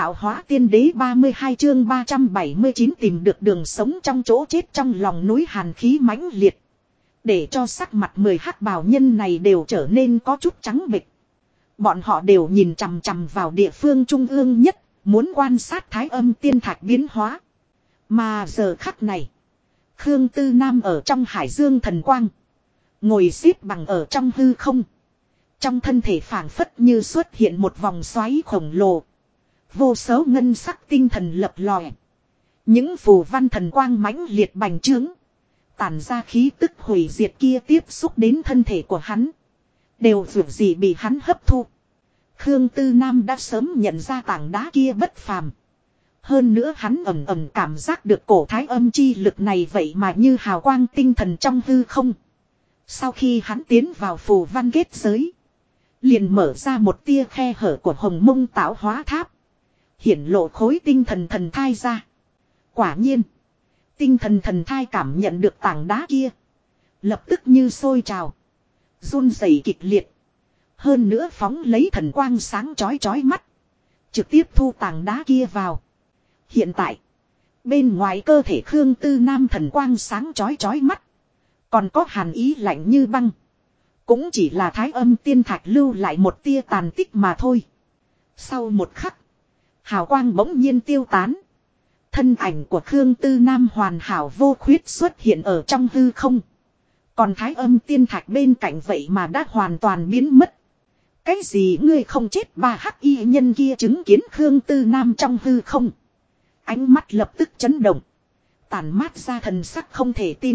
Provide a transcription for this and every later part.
tạo hóa tiên đế 32 chương 379 tìm được đường sống trong chỗ chết trong lòng núi hàn khí mãnh liệt. Để cho sắc mặt 10 hắc bào nhân này đều trở nên có chút trắng bệch. Bọn họ đều nhìn chằm chằm vào địa phương trung ương nhất, muốn quan sát thái âm tiên thạch biến hóa. Mà giờ khắc này, Khương Tư Nam ở trong hải dương thần quang, ngồi xếp bằng ở trong hư không. Trong thân thể phảng phất như xuất hiện một vòng xoáy khổng lồ. Vô số ngân sắc tinh thần lập lòe. Những phù văn thần quang mãnh liệt bành trướng. Tản ra khí tức hủy diệt kia tiếp xúc đến thân thể của hắn. Đều dù gì bị hắn hấp thu. Khương Tư Nam đã sớm nhận ra tảng đá kia bất phàm. Hơn nữa hắn ẩm ẩm cảm giác được cổ thái âm chi lực này vậy mà như hào quang tinh thần trong hư không. Sau khi hắn tiến vào phù văn kết giới, liền mở ra một tia khe hở của hồng mông tạo hóa tháp. Hiển lộ khối tinh thần thần thai ra. Quả nhiên, tinh thần thần thai cảm nhận được tảng đá kia, lập tức như sôi trào, run rẩy kịch liệt. Hơn nữa phóng lấy thần quang sáng chói chói mắt, trực tiếp thu tảng đá kia vào. Hiện tại, bên ngoài cơ thể Khương Tư Nam thần quang sáng chói chói mắt, còn có hàn ý lạnh như băng. Cũng chỉ là thái âm tiên thạch lưu lại một tia tàn tích mà thôi. Sau một khắc, hào quang bỗng nhiên tiêu tán. Thân ảnh của Khương Tư Nam hoàn hảo vô khuyết xuất hiện ở trong hư không. Còn thái âm tiên thạch bên cạnh vậy mà đã hoàn toàn biến mất. Cái gì ngươi không chết? Ba hắc y nhân kia chứng kiến Khương Tư Nam trong hư không. Ánh mắt lập tức chấn động. Tản mát ra thần sắc không thể tin.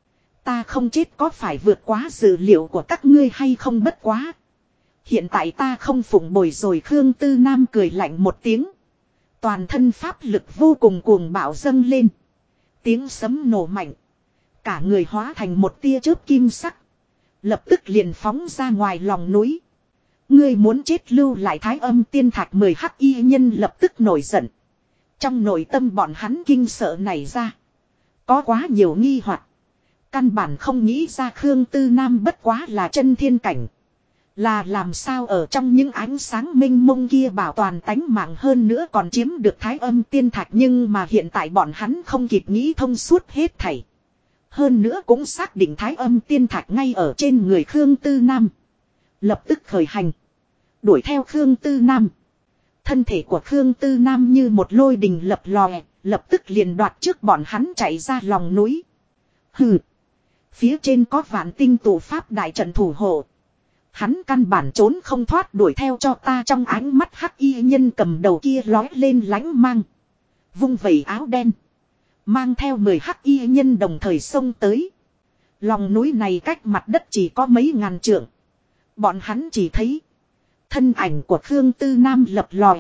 Ta không chết có phải vượt quá dự liệu của các ngươi hay không? Bất quá. Hiện tại ta không phụng bồi rồi. Khương Tư Nam cười lạnh một tiếng. Toàn thân pháp lực vô cùng cuồng bạo dâng lên. Tiếng sấm nổ mạnh. Cả người hóa thành một tia chớp kim sắc. Lập tức liền phóng ra ngoài lòng núi. Ngươi muốn chết? Lưu lại thái âm tiên thạch 10 hắc y nhân lập tức nổi giận. Trong nội tâm bọn hắn kinh sợ nảy ra. Có quá nhiều nghi hoặc. Căn bản không nghĩ ra Khương Tư Nam bất quá là chân thiên cảnh. Là làm sao ở trong những ánh sáng minh mông kia bảo toàn tánh mạng, hơn nữa còn chiếm được thái âm tiên thạch. Nhưng mà hiện tại bọn hắn không kịp nghĩ thông suốt hết thảy. Hơn nữa cũng xác định thái âm tiên thạch ngay ở trên người Khương Tư Nam. Lập tức khởi hành. Đuổi theo Khương Tư Nam. Thân thể của Khương Tư Nam như một lôi đình lập lòe. Lập tức liền đoạt trước bọn hắn chạy ra lòng núi. Hừ. Phía trên có vạn tinh tụ pháp đại trận thủ hộ. Hắn căn bản trốn không thoát, đuổi theo cho ta. Trong ánh mắt hắc y nhân cầm đầu kia lói lên lánh mang. Vung vẩy áo đen. Mang theo 10 hắc y nhân đồng thời xông tới. Lòng núi này cách mặt đất chỉ có mấy ngàn trượng. Bọn hắn chỉ thấy thân ảnh của Khương Tư Nam lập lòe.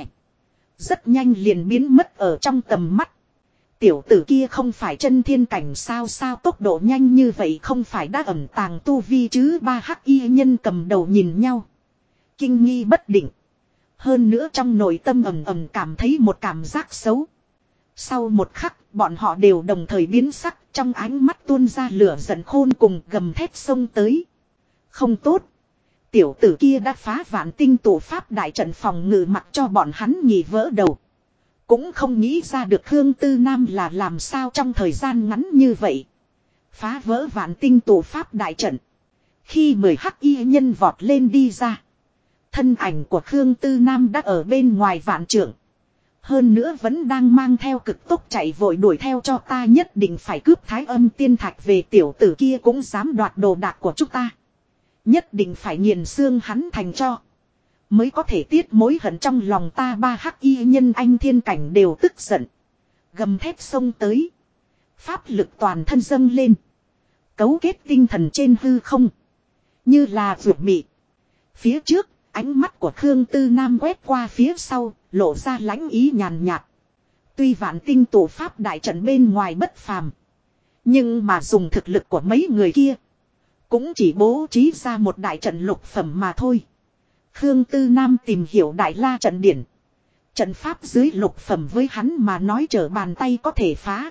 Rất nhanh liền biến mất ở trong tầm mắt. Tiểu tử kia không phải chân thiên cảnh sao? Sao tốc độ nhanh như vậy? Không phải đã ẩn tàng tu vi chứ? Ba hắc y nhân cầm đầu nhìn nhau, kinh nghi bất định. Hơn nữa trong nội tâm ầm ầm cảm thấy một cảm giác xấu. Sau một khắc, bọn họ đều đồng thời biến sắc, trong ánh mắt tuôn ra lửa giận khôn cùng, gầm thét xông tới. Không tốt. Tiểu tử kia đã phá vạn tinh tụ pháp đại trận phòng ngự, mặc cho bọn hắn nghỉ vỡ đầu. Cũng không nghĩ ra được Khương Tư Nam là làm sao trong thời gian ngắn như vậy phá vỡ vạn tinh tụ pháp đại trận. Khi 10 hắc y nhân vọt lên đi ra, thân ảnh của Khương Tư Nam đã ở bên ngoài vạn trượng. Hơn nữa vẫn đang mang theo cực tốc chạy vội, đuổi theo cho ta. Nhất định phải cướp thái âm tiên thạch về. Tiểu tử kia cũng dám đoạt đồ đạc của chúng ta. Nhất định phải nghiền xương hắn thành cho, mới có thể tiết mối hận trong lòng ta. Ba hắc y nhân anh thiên cảnh đều tức giận, gầm thép xông tới. Pháp lực toàn thân dâng lên, cấu kết tinh thần trên hư không, như là vượt mị. Phía trước, ánh mắt của Khương Tư Nam quét qua phía sau, lộ ra lãnh ý nhàn nhạt. Tuy vạn tinh tụ pháp đại trận bên ngoài bất phàm, nhưng mà dùng thực lực của mấy người kia, cũng chỉ bố trí ra một đại trận lục phẩm mà thôi. Khương Tư Nam tìm hiểu đại la trận điển. Trận pháp dưới lục phẩm với hắn mà nói trở bàn tay có thể phá.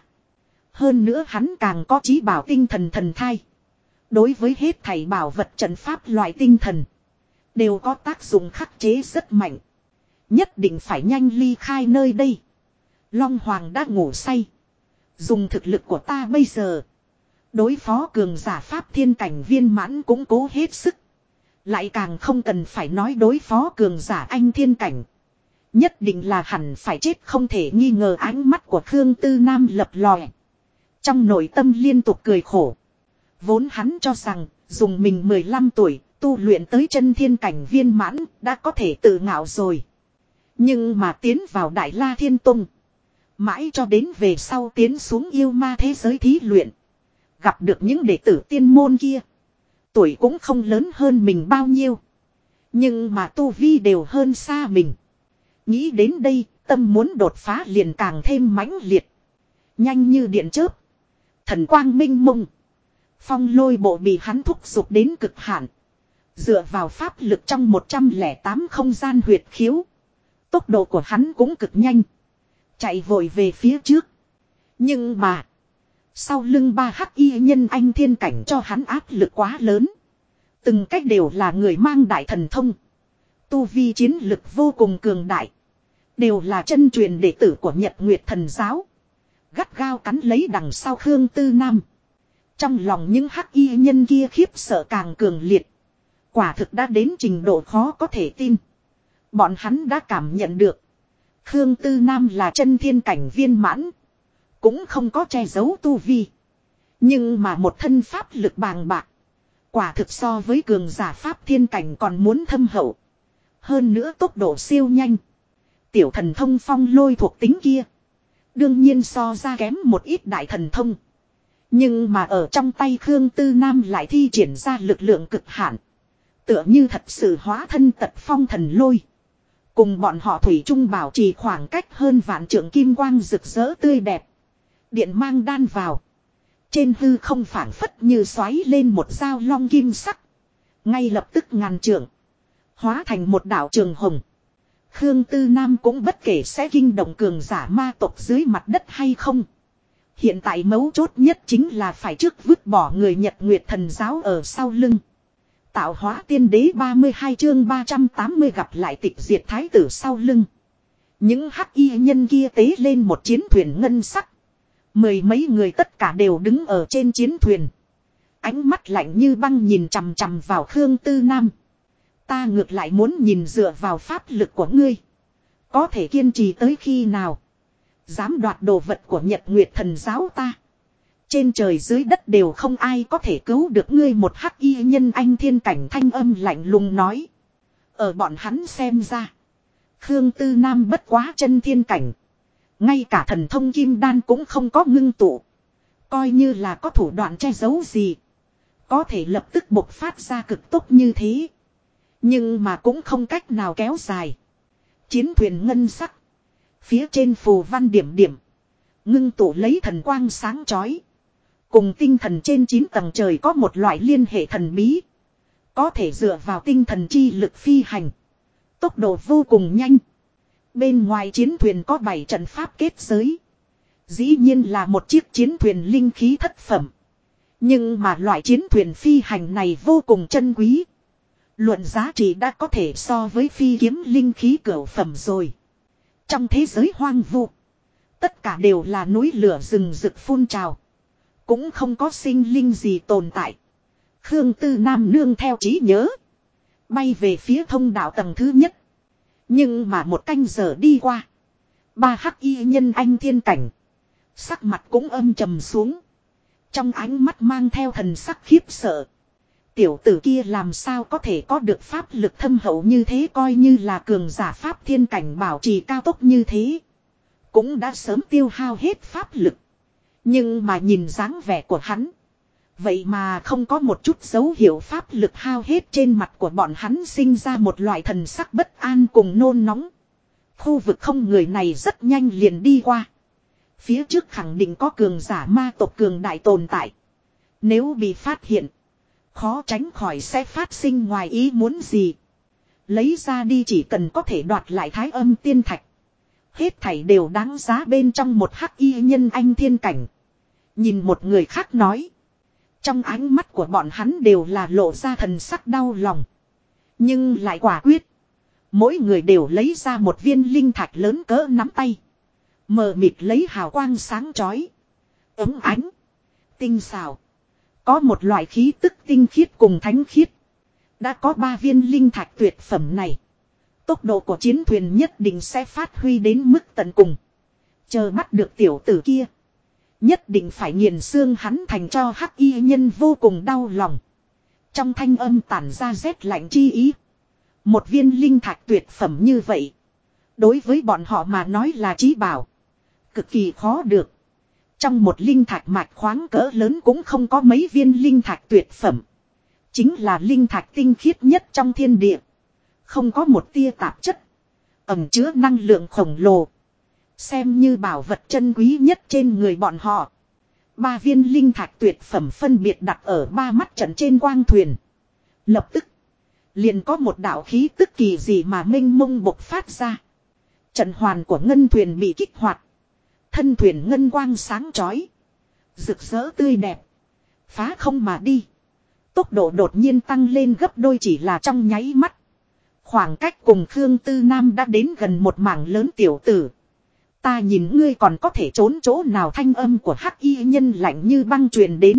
Hơn nữa hắn càng có chí bảo tinh thần thần thai. Đối với hết thảy bảo vật trận pháp loại tinh thần, đều có tác dụng khắc chế rất mạnh. Nhất định phải nhanh ly khai nơi đây. Long Hoàng đã ngủ say. Dùng thực lực của ta bây giờ. Đối phó cường giả pháp thiên cảnh viên mãn cũng cố hết sức. Lại càng không cần phải nói đối phó cường giả anh thiên cảnh. Nhất định là hẳn phải chết không thể nghi ngờ. Ánh mắt của Khương Tư Nam lập lòe. Trong nội tâm liên tục cười khổ. Vốn hắn cho rằng dùng mình 15 tuổi tu luyện tới chân thiên cảnh viên mãn đã có thể tự ngạo rồi. Nhưng mà tiến vào Đại La Thiên Tông. Mãi cho đến về sau tiến xuống yêu ma thế giới thí luyện. Gặp được những đệ tử tiên môn kia. Tuổi cũng không lớn hơn mình bao nhiêu. Nhưng mà tu vi đều hơn xa mình. Nghĩ đến đây, tâm muốn đột phá liền càng thêm mãnh liệt. Nhanh như điện chớp. Thần quang minh mông. Phong lôi bộ bị hắn thúc giục đến cực hạn. Dựa vào pháp lực trong 108 không gian huyệt khiếu. Tốc độ của hắn cũng cực nhanh. Chạy vội về phía trước. Nhưng mà. Sau lưng ba hắc y nhân anh thiên cảnh cho hắn áp lực quá lớn. Từng cách đều là người mang đại thần thông. Tu vi chiến lực vô cùng cường đại. Đều là chân truyền đệ tử của Nhật Nguyệt Thần Giáo. Gắt gao cắn lấy đằng sau Khương Tư Nam. Trong lòng những hắc y nhân kia khiếp sợ càng cường liệt. Quả thực đã đến trình độ khó có thể tin. Bọn hắn đã cảm nhận được. Khương Tư Nam là chân thiên cảnh viên mãn. Cũng không có che giấu tu vi. Nhưng mà một thân pháp lực bàng bạc. Quả thực so với cường giả pháp thiên cảnh còn muốn thâm hậu. Hơn nữa tốc độ siêu nhanh. Tiểu thần thông phong lôi thuộc tính kia. Đương nhiên so ra kém một ít đại thần thông. Nhưng mà ở trong tay Khương Tư Nam lại thi triển ra lực lượng cực hạn. Tựa như thật sự hóa thân tật phong thần lôi. Cùng bọn họ thủy chung bảo trì khoảng cách hơn vạn trượng kim quang rực rỡ tươi đẹp. Điện mang đan vào. Trên hư không phảng phất như xoáy lên một dao long kim sắc. Ngay lập tức ngàn trượng. Hóa thành một đảo trường hồng. Khương Tư Nam cũng bất kể sẽ kinh động cường giả ma tộc dưới mặt đất hay không. Hiện tại mấu chốt nhất chính là phải trước vứt bỏ người Nhật Nguyệt Thần Giáo ở sau lưng. Tạo hóa tiên đế 32 chương 380 gặp lại tịch diệt thái tử sau lưng. Những hắc y nhân kia tế lên một chiến thuyền ngân sắc. Mười mấy người tất cả đều đứng ở trên chiến thuyền. Ánh mắt lạnh như băng nhìn chằm chằm vào Khương Tư Nam. Ta ngược lại muốn nhìn dựa vào pháp lực của ngươi. Có thể kiên trì tới khi nào. Dám đoạt đồ vật của Nhật Nguyệt Thần Giáo ta. Trên trời dưới đất đều không ai có thể cứu được ngươi. Một hắc y nhân anh thiên cảnh thanh âm lạnh lùng nói. Ở bọn hắn xem ra. Khương Tư Nam bất quá chân thiên cảnh. Ngay cả thần thông kim đan cũng không có ngưng tụ. Coi như là có thủ đoạn che giấu gì. Có thể lập tức bộc phát ra cực tốt như thế. Nhưng mà cũng không cách nào kéo dài. Chiến thuyền ngân sắc. Phía trên phù văn điểm điểm. Ngưng tụ lấy thần quang sáng chói. Cùng tinh thần trên 9 tầng trời có một loại liên hệ thần bí. Có thể dựa vào tinh thần chi lực phi hành. Tốc độ vô cùng nhanh. Bên ngoài chiến thuyền có 7 trận pháp kết giới. Dĩ nhiên là một chiếc chiến thuyền linh khí thất phẩm. Nhưng mà loại chiến thuyền phi hành này vô cùng chân quý. Luận giá trị đã có thể so với phi kiếm linh khí cửu phẩm rồi. Trong thế giới hoang vu. Tất cả đều là núi lửa rừng rực phun trào. Cũng không có sinh linh gì tồn tại. Khương Tư Nam nương theo trí nhớ. Bay về phía thông đạo tầng thứ nhất. Nhưng mà một canh giờ đi qua. Ba hắc y nhân anh thiên cảnh. Sắc mặt cũng âm trầm xuống. Trong ánh mắt mang theo thần sắc khiếp sợ. Tiểu tử kia làm sao có thể có được pháp lực thâm hậu như thế, coi như là cường giả pháp thiên cảnh bảo trì cao tốc như thế. Cũng đã sớm tiêu hao hết pháp lực. Nhưng mà nhìn dáng vẻ của hắn. Vậy mà không có một chút dấu hiệu pháp lực hao hết, trên mặt của bọn hắn sinh ra một loại thần sắc bất an cùng nôn nóng. Khu vực không người này rất nhanh liền đi qua. Phía trước khẳng định có cường giả ma tộc cường đại tồn tại. Nếu bị phát hiện, khó tránh khỏi sẽ phát sinh ngoài ý muốn gì. Lấy ra đi chỉ cần có thể đoạt lại Thái Âm tiên thạch. Hết thảy đều đáng giá bên trong. Một hắc y nhân anh thiên cảnh. Nhìn một người khác nói. Trong ánh mắt của bọn hắn đều là lộ ra thần sắc đau lòng. Nhưng lại quả quyết. Mỗi người đều lấy ra một viên linh thạch lớn cỡ nắm tay. Mờ mịt lấy hào quang sáng chói. Ấm ánh. Tinh xảo. Có một loại khí tức tinh khiết cùng thánh khiết. Đã có 3 viên linh thạch tuyệt phẩm này. Tốc độ của chiến thuyền nhất định sẽ phát huy đến mức tận cùng. Chờ bắt được tiểu tử kia. Nhất định phải nghiền xương hắn thành cho hắc y nhân vô cùng đau lòng. Trong thanh âm tản ra rét lạnh chi ý. Một viên linh thạch tuyệt phẩm như vậy. Đối với bọn họ mà nói là chí bảo. Cực kỳ khó được. Trong một linh thạch mạch khoáng cỡ lớn cũng không có mấy viên linh thạch tuyệt phẩm. Chính là linh thạch tinh khiết nhất trong thiên địa. Không có một tia tạp chất. Ẩn chứa năng lượng khổng lồ. Xem như bảo vật chân quý nhất trên người bọn họ. 3 viên linh thạch tuyệt phẩm phân biệt đặt ở 3 mắt trận trên quang thuyền. Lập tức. Liền có một đạo khí tức kỳ gì mà mênh mông bộc phát ra. Trận hoàn của ngân thuyền bị kích hoạt. Thân thuyền ngân quang sáng chói. Rực rỡ tươi đẹp. Phá không mà đi. Tốc độ đột nhiên tăng lên gấp đôi chỉ là trong nháy mắt. Khoảng cách cùng Khương Tư Nam đã đến gần một mảng lớn tiểu tử. Ta nhìn ngươi còn có thể trốn chỗ nào, thanh âm của hắc y nhân lạnh như băng truyền đến.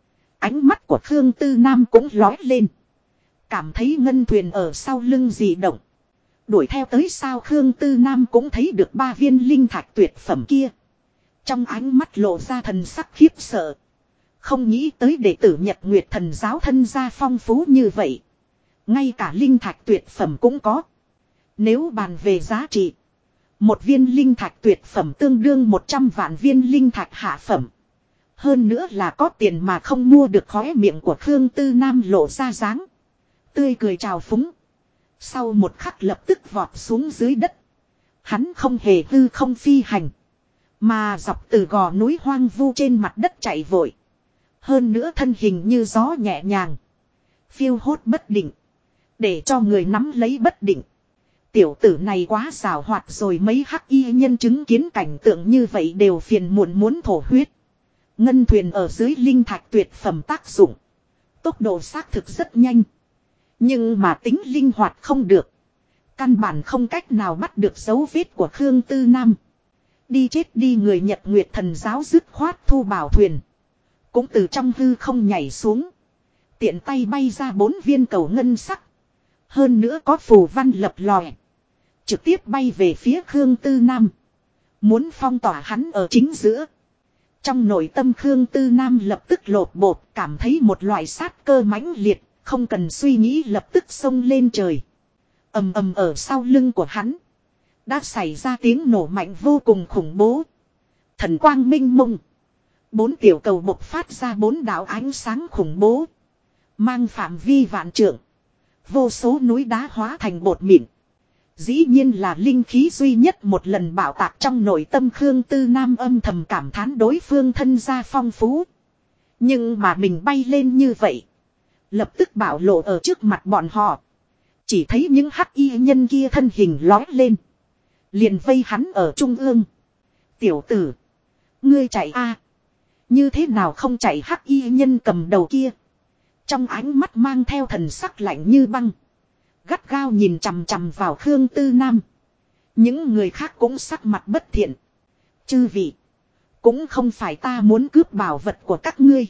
Ánh mắt của Khương Tư Nam cũng lói lên. Cảm thấy ngân thuyền ở sau lưng dị động. Đuổi theo tới sao, Khương Tư Nam cũng thấy được 3 viên linh thạch tuyệt phẩm kia. Trong ánh mắt lộ ra thần sắc khiếp sợ. Không nghĩ tới đệ tử Nhật Nguyệt Thần giáo thân gia phong phú như vậy. Ngay cả linh thạch tuyệt phẩm cũng có. Nếu bàn về giá trị. Một viên linh thạch tuyệt phẩm tương đương 100 vạn viên linh thạch hạ phẩm. Hơn nữa là có tiền mà không mua được, khóe miệng của Khương Tư Nam lộ ra dáng tươi cười trào phúng. Sau một khắc lập tức vọt xuống dưới đất. Hắn không hề hư không phi hành. Mà dọc từ gò núi hoang vu trên mặt đất chạy vội. Hơn nữa thân hình như gió nhẹ nhàng. Phiêu hốt bất định. Để cho người nắm lấy bất định. Tiểu tử này quá xảo hoạt rồi, mấy hắc y nhân chứng kiến cảnh tượng như vậy đều phiền muộn muốn thổ huyết. Ngân thuyền ở dưới linh thạch tuyệt phẩm tác dụng. Tốc độ xác thực rất nhanh. Nhưng mà tính linh hoạt không được. Căn bản không cách nào bắt được dấu vết của Khương Tư Nam. Đi chết đi, người Nhật Nguyệt Thần giáo dứt khoát thu bảo thuyền. Cũng từ trong hư không nhảy xuống. Tiện tay bay ra 4 viên cầu ngân sắc. Hơn nữa có phù văn lập lòe. Trực tiếp bay về phía Khương Tư Nam. Muốn phong tỏa hắn ở chính giữa. Trong nội tâm Khương Tư Nam lập tức lột bột, cảm thấy một loại sát cơ mãnh liệt. Không cần suy nghĩ lập tức xông lên trời. Ầm ầm ở sau lưng của hắn. Đã xảy ra tiếng nổ mạnh vô cùng khủng bố. Thần quang minh mông. 4 tiểu cầu bộc phát ra 4 đạo ánh sáng khủng bố. Mang phạm vi vạn trượng. Vô số núi đá hóa thành bột mịn. Dĩ nhiên là linh khí duy nhất một lần bạo tạc, trong nội tâm Khương Tư Nam âm thầm cảm thán đối phương thân gia phong phú. Nhưng mà mình bay lên như vậy. Lập tức bạo lộ ở trước mặt bọn họ. Chỉ thấy những hắc y nhân kia thân hình lói lên. Liền vây hắn ở trung ương. Tiểu tử. Ngươi chạy a? Như thế nào không chạy, hắc y nhân cầm đầu kia. Trong ánh mắt mang theo thần sắc lạnh như băng. Gắt gao nhìn chằm chằm vào Khương Tư Nam. Những người khác cũng sắc mặt bất thiện. Chư vị. Cũng không phải ta muốn cướp bảo vật của các ngươi.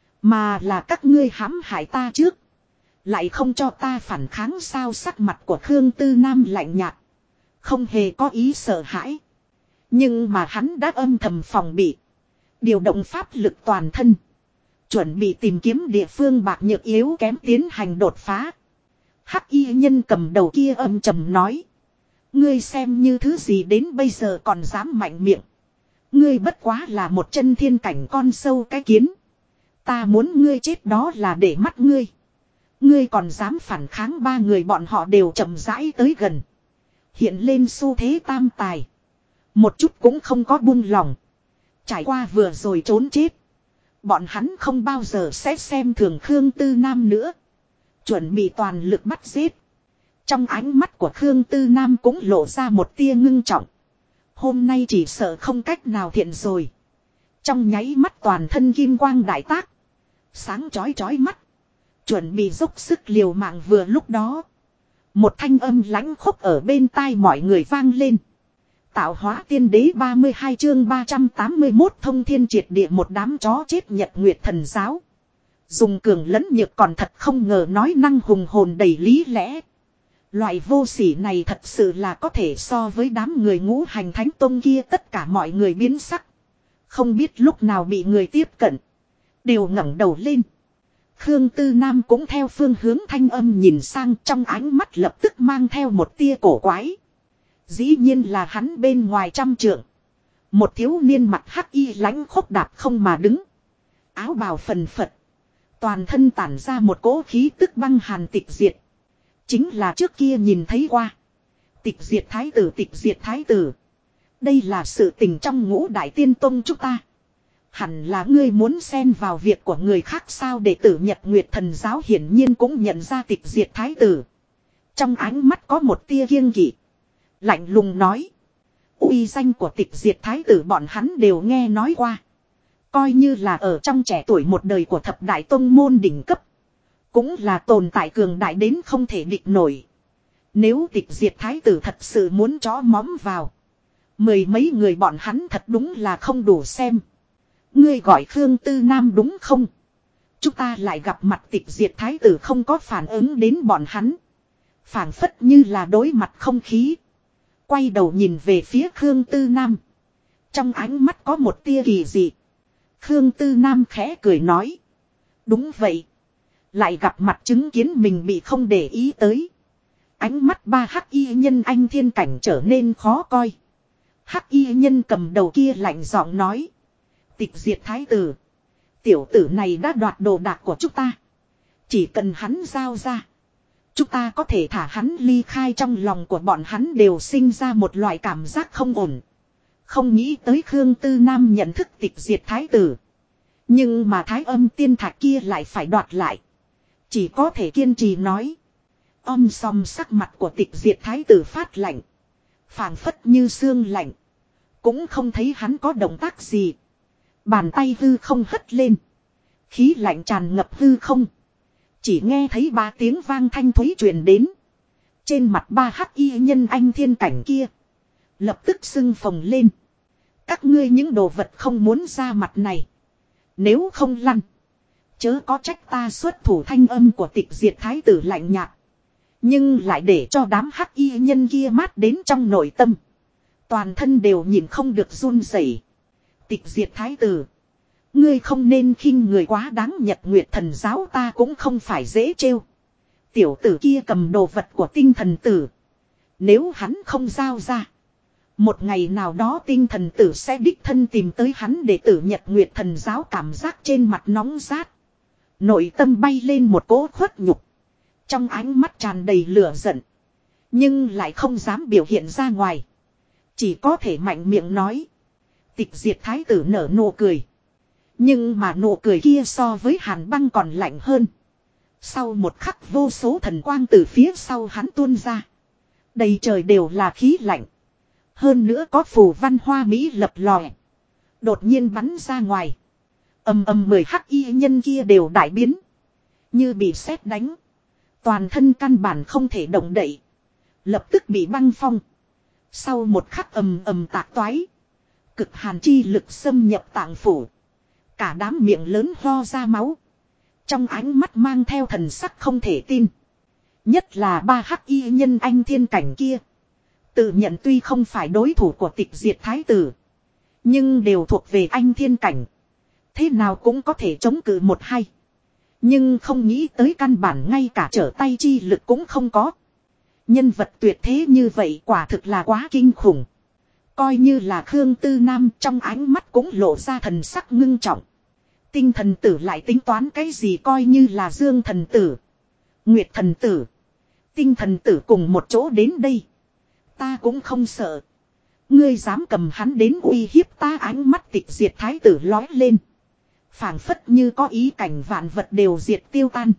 Mà là các ngươi hãm hại ta trước. Lại không cho ta phản kháng sao, sắc mặt của Khương Tư Nam lạnh nhạt. Không hề có ý sợ hãi. Nhưng mà hắn đã âm thầm phòng bị. Điều động pháp lực toàn thân. Chuẩn bị tìm kiếm địa phương bạc nhược yếu kém tiến hành đột phá. Hắc y nhân cầm đầu kia âm trầm nói. Ngươi xem như thứ gì đến bây giờ còn dám mạnh miệng. Ngươi bất quá là một chân thiên cảnh con sâu cái kiến. Ta muốn ngươi chết đó là để mắt ngươi. Ngươi còn dám phản kháng, 3 người bọn họ đều chậm rãi tới gần. Hiện lên xu thế tam tài. Một chút cũng không có buông lòng. Trải qua vừa rồi trốn chết. Bọn hắn không bao giờ sẽ xem thường Khương Tư Nam nữa. Chuẩn bị toàn lực bắt giết. Trong ánh mắt của Khương Tư Nam cũng lộ ra một tia ngưng trọng. Hôm nay chỉ sợ không cách nào thiện rồi. Trong nháy mắt toàn thân kim quang đại tác. Sáng chói chói mắt. Chuẩn bị dốc sức liều mạng vừa lúc đó. Một thanh âm lãnh khốc ở bên tai mọi người vang lên. Tạo hóa tiên đế 32 chương 381 thông thiên triệt địa, một đám chó chết Nhật Nguyệt Thần giáo. Dùng cường lẫn nhược còn thật không ngờ nói năng hùng hồn đầy lý lẽ. Loại vô sỉ này thật sự là có thể so với đám người ngũ hành thánh tông kia, tất cả mọi người biến sắc. Không biết lúc nào bị người tiếp cận. Đều ngẩng đầu lên. Khương Tư Nam cũng theo phương hướng thanh âm nhìn sang, trong ánh mắt lập tức mang theo một tia cổ quái. Dĩ nhiên là hắn bên ngoài trăm trượng. Một thiếu niên mặt hắc y lãnh khốc đạp không mà đứng. Áo bào phần phật. Toàn thân tản ra một cỗ khí tức băng hàn tịch diệt. Chính là trước kia nhìn thấy qua. Tịch diệt thái tử, tịch diệt thái tử. Đây là sự tình trong ngũ đại tiên tông chúng ta. Hẳn là ngươi muốn xen vào việc của người khác sao? Đệ tử Nhật Nguyệt Thần giáo hiển nhiên cũng nhận ra tịch diệt thái tử. Trong ánh mắt có một tia kiêng kỵ. Lạnh lùng nói. Uy danh của tịch diệt thái tử bọn hắn đều nghe nói qua. Coi như là ở trong trẻ tuổi một đời của thập đại tông môn đỉnh cấp. Cũng là tồn tại cường đại đến không thể địch nổi. Nếu tịch diệt thái tử thật sự muốn chó móm vào. Mười mấy người bọn hắn thật đúng là không đủ xem. Ngươi gọi Khương Tư Nam đúng không? Chúng ta lại gặp mặt tịch diệt thái tử không có phản ứng đến bọn hắn. Phảng phất như là đối mặt không khí. Quay đầu nhìn về phía Khương Tư Nam. Trong ánh mắt có một tia kỳ dị. Khương Tư Nam khẽ cười nói. Đúng vậy. Lại gặp mặt chứng kiến mình bị không để ý tới. Ánh mắt ba hắc y nhân anh thiên cảnh trở nên khó coi. Hắc y nhân cầm đầu kia lạnh giọng nói. Tịch diệt thái tử. Tiểu tử này đã đoạt đồ đạc của chúng ta. Chỉ cần hắn giao ra. Chúng ta có thể thả hắn ly khai. Trong lòng của bọn hắn đều sinh ra một loại cảm giác không ổn. Không nghĩ tới Khương Tư Nam nhận thức tịch diệt thái tử. Nhưng mà thái âm tiên thạch kia lại phải đoạt lại. Chỉ có thể kiên trì nói. Sòm sắc mặt của tịch diệt thái tử phát lạnh. Phảng phất như xương lạnh. Cũng không thấy hắn có động tác gì. Bàn tay hư không hất lên. Khí lạnh tràn ngập hư không. Chỉ nghe thấy ba tiếng vang thanh thúy truyền đến. Trên mặt ba hắc y nhân anh thiên cảnh kia. Lập tức sưng phồng lên. Các ngươi những đồ vật không muốn ra mặt này. Nếu không lăn. Chớ có trách ta xuất thủ. Thanh âm của tịch diệt thái tử lạnh nhạt. Nhưng lại để cho đám hắc y nhân kia mát đến trong nội tâm. Toàn thân đều nhìn không được run rẩy. Tịch diệt thái tử. Ngươi không nên khinh người quá đáng. Nhật Nguyệt Thần giáo ta cũng không phải dễ trêu. Tiểu tử kia cầm đồ vật của tinh thần tử. Nếu hắn không giao ra. Một ngày nào đó tinh thần tử sẽ đích thân tìm tới hắn để tử Nhật Nguyệt Thần giáo cảm giác trên mặt nóng rát. Nội tâm bay lên một cỗ khuất nhục. Trong ánh mắt tràn đầy lửa giận. Nhưng lại không dám biểu hiện ra ngoài. Chỉ có thể mạnh miệng nói. Tịch diệt thái tử nở nụ cười. Nhưng mà nụ cười kia so với hàn băng còn lạnh hơn. Sau một khắc vô số thần quang từ phía sau hắn tuôn ra. Đầy trời đều là khí lạnh. Hơn nữa có phù văn hoa mỹ lập lòe. Đột nhiên bắn ra ngoài. Ầm ầm 10 hắc y nhân kia đều đại biến. Như bị sét đánh. Toàn thân căn bản không thể động đậy. Lập tức bị băng phong. Sau một khắc ầm ầm tạc toái. Cực hàn chi lực xâm nhập tạng phủ. Cả đám miệng lớn ho ra máu. Trong ánh mắt mang theo thần sắc không thể tin. Nhất là ba hắc y nhân anh thiên cảnh kia. Tự nhận tuy không phải đối thủ của tịch diệt thái tử. Nhưng đều thuộc về anh thiên cảnh. Thế nào cũng có thể chống cự một hai. Nhưng không nghĩ tới căn bản ngay cả trở tay chi lực cũng không có. Nhân vật tuyệt thế như vậy quả thực là quá kinh khủng. Coi như là Khương Tư Nam trong ánh mắt cũng lộ ra thần sắc ngưng trọng. Tinh thần tử lại tính toán cái gì, coi như là Dương thần tử, Nguyệt thần tử, Tinh thần tử cùng một chỗ đến đây. Ta cũng không sợ. Ngươi dám cầm hắn đến uy hiếp ta? Ánh mắt tịch diệt thái tử lói lên. Phảng phất như có ý cảnh vạn vật đều diệt tiêu tan.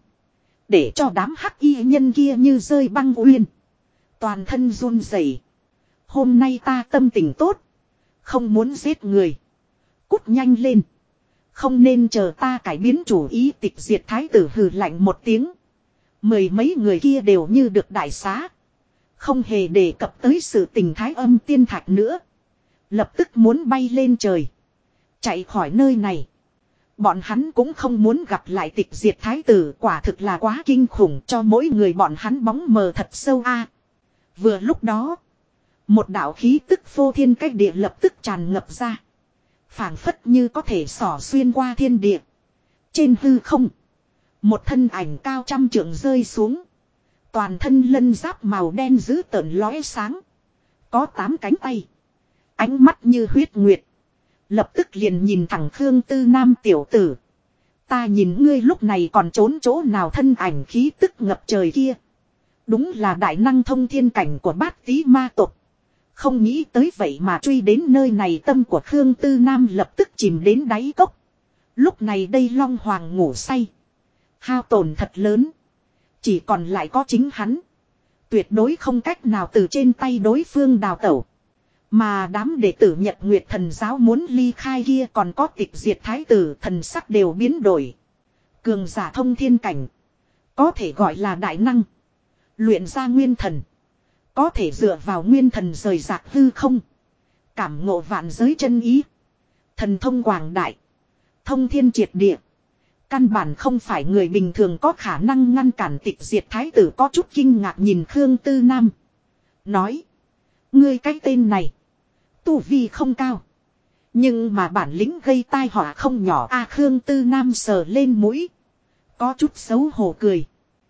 Để cho đám hắc y nhân kia như rơi băng uyên. Toàn thân run rẩy. Hôm nay ta tâm tình tốt. Không muốn giết người. Cút nhanh lên. Không nên chờ ta cải biến chủ ý. Tịch diệt thái tử hừ lạnh một tiếng. Mười mấy người kia đều như được đại xá. Không hề đề cập tới sự tình Thái Âm tiên thạch nữa. Lập tức muốn bay lên trời. Chạy khỏi nơi này. Bọn hắn cũng không muốn gặp lại tịch diệt thái tử, quả thực là quá kinh khủng, cho mỗi người bọn hắn bóng mờ thật sâu a. Vừa lúc đó, một đạo khí tức phô thiên cách địa lập tức tràn ngập ra. Phảng phất như có thể xỏ xuyên qua thiên địa. Trên hư không, một thân ảnh cao trăm trượng rơi xuống. Toàn thân lân giáp màu đen dữ tợn lóe sáng. Có 8 cánh tay. Ánh mắt như huyết nguyệt. Lập tức liền nhìn thẳng Khương Tư Nam tiểu tử. Ta nhìn ngươi lúc này còn trốn chỗ nào, thân ảnh khí tức ngập trời kia. Đúng là đại năng thông thiên cảnh của Bát Tý ma tộc. Không nghĩ tới vậy mà truy đến nơi này, tâm của Khương Tư Nam lập tức chìm đến đáy cốc. Lúc này đây Long Hoàng ngủ say. Hao tổn thật lớn. Chỉ còn lại có chính hắn. Tuyệt đối không cách nào từ trên tay đối phương đào tẩu. Mà đám đệ tử Nhật Nguyệt Thần giáo muốn ly khai kia, còn có tịch diệt thái tử, thần sắc đều biến đổi. Cường giả thông thiên cảnh. Có thể gọi là đại năng. Luyện ra nguyên thần. Có thể dựa vào nguyên thần rời rạc hư không. Cảm ngộ vạn giới chân ý. Thần thông quảng đại. Thông thiên triệt địa. Căn bản không phải người bình thường có khả năng ngăn cản. Tịch diệt thái tử có chút kinh ngạc nhìn Khương Tư Nam. Nói. Ngươi cái tên này. Tu vi không cao. Nhưng mà bản lĩnh gây tai họa không nhỏ. Khương Tư Nam sờ lên mũi. Có chút xấu hổ cười.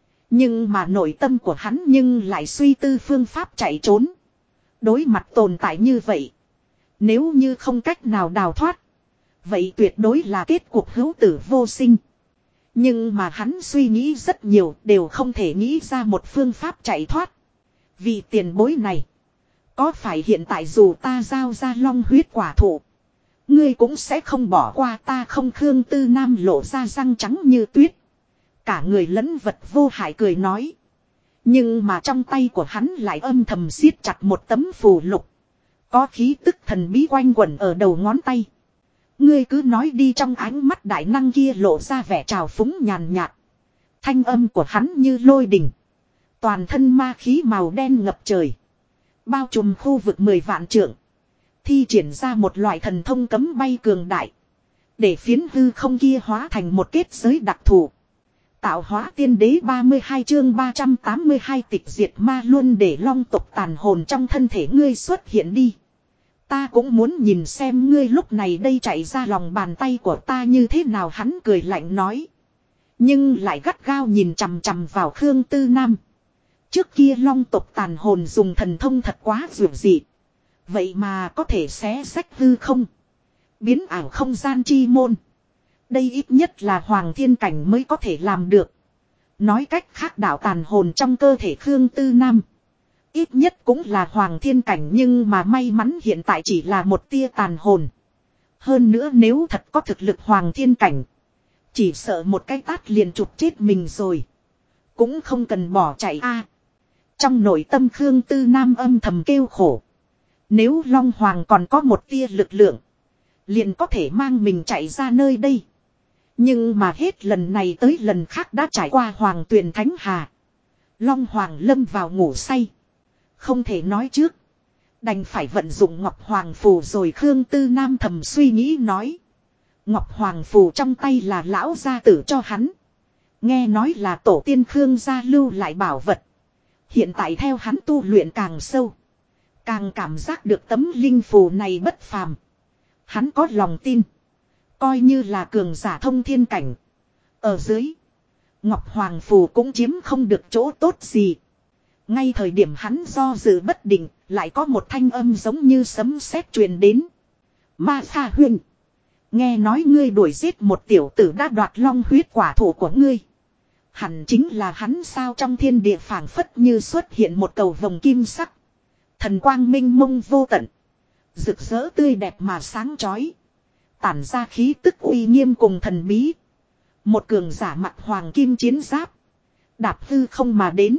Nhưng mà nội tâm của hắn nhưng lại suy tư phương pháp chạy trốn. Đối mặt tồn tại như vậy. Nếu như không cách nào đào thoát. Vậy tuyệt đối là kết cục hữu tử vô sinh. Nhưng mà hắn suy nghĩ rất nhiều, đều không thể nghĩ ra một phương pháp chạy thoát. Vì tiền bối này. Có phải hiện tại dù ta giao ra long huyết quả thụ, ngươi cũng sẽ không bỏ qua ta không? Khương Tư Nam lộ ra răng trắng như tuyết. Cả người lẫn vật vô hại cười nói. Nhưng mà trong tay của hắn lại âm thầm siết chặt một tấm phù lục. Có khí tức thần bí quanh quẩn ở đầu ngón tay. Ngươi cứ nói đi, trong ánh mắt đại năng kia lộ ra vẻ trào phúng nhàn nhạt. Thanh âm của hắn như lôi đình. Toàn thân ma khí màu đen ngập trời. Bao trùm khu vực 10 vạn trượng. Thi triển ra một loại thần thông cấm bay cường đại. Để phiến hư không kia hóa thành một kết giới đặc thù. Tạo hóa tiên đế 32 chương 382 tịch diệt ma luôn, để long tộc tàn hồn trong thân thể ngươi xuất hiện đi. Ta cũng muốn nhìn xem ngươi lúc này đây chạy ra lòng bàn tay của ta như thế nào. Hắn cười lạnh nói. Nhưng lại gắt gao nhìn chằm chằm vào Khương Tư Nam. Trước kia long tộc tàn hồn dùng thần thông thật quá dường dị. Vậy mà có thể xé rách hư không. Biến ảo không gian chi môn. Đây ít nhất là hoàng thiên cảnh mới có thể làm được. Nói cách khác đạo tàn hồn trong cơ thể Khương Tư Nam. Ít nhất cũng là hoàng thiên cảnh, nhưng mà may mắn hiện tại chỉ là một tia tàn hồn. Hơn nữa nếu thật có thực lực hoàng thiên cảnh. Chỉ sợ một cái tát liền chụp chết mình rồi. Cũng không cần bỏ chạy Trong nội tâm Khương Tư Nam âm thầm kêu khổ. Nếu Long Hoàng còn có một tia lực lượng, liền có thể mang mình chạy ra nơi đây. Nhưng mà hết lần này tới lần khác đã trải qua Hoàng Tuyền Thánh Hà. Long Hoàng lâm vào ngủ say. Không thể nói trước. Đành phải vận dụng Ngọc Hoàng Phù rồi. Khương Tư Nam thầm suy nghĩ nói. Ngọc Hoàng Phù trong tay là lão gia tử cho hắn. Nghe nói là tổ tiên Khương gia lưu lại bảo vật. Hiện tại theo hắn tu luyện càng sâu, càng cảm giác được tấm linh phù này bất phàm. Hắn có lòng tin. Coi như là cường giả thông thiên cảnh. Ở dưới, Ngọc Hoàng Phù cũng chiếm không được chỗ tốt gì. Ngay thời điểm hắn do dự bất định, lại có một thanh âm giống như sấm sét truyền đến. Ma Sa Huynh, nghe nói ngươi đuổi giết một tiểu tử đã đoạt long huyết quả thụ của ngươi. Hẳn chính là hắn sao? Trong thiên địa phảng phất như xuất hiện một cầu vồng kim sắc. Thần quang minh mông vô tận. Rực rỡ tươi đẹp mà sáng chói. Tản ra khí tức uy nghiêm cùng thần bí. Một cường giả mặc hoàng kim chiến giáp. Đạp hư không mà đến.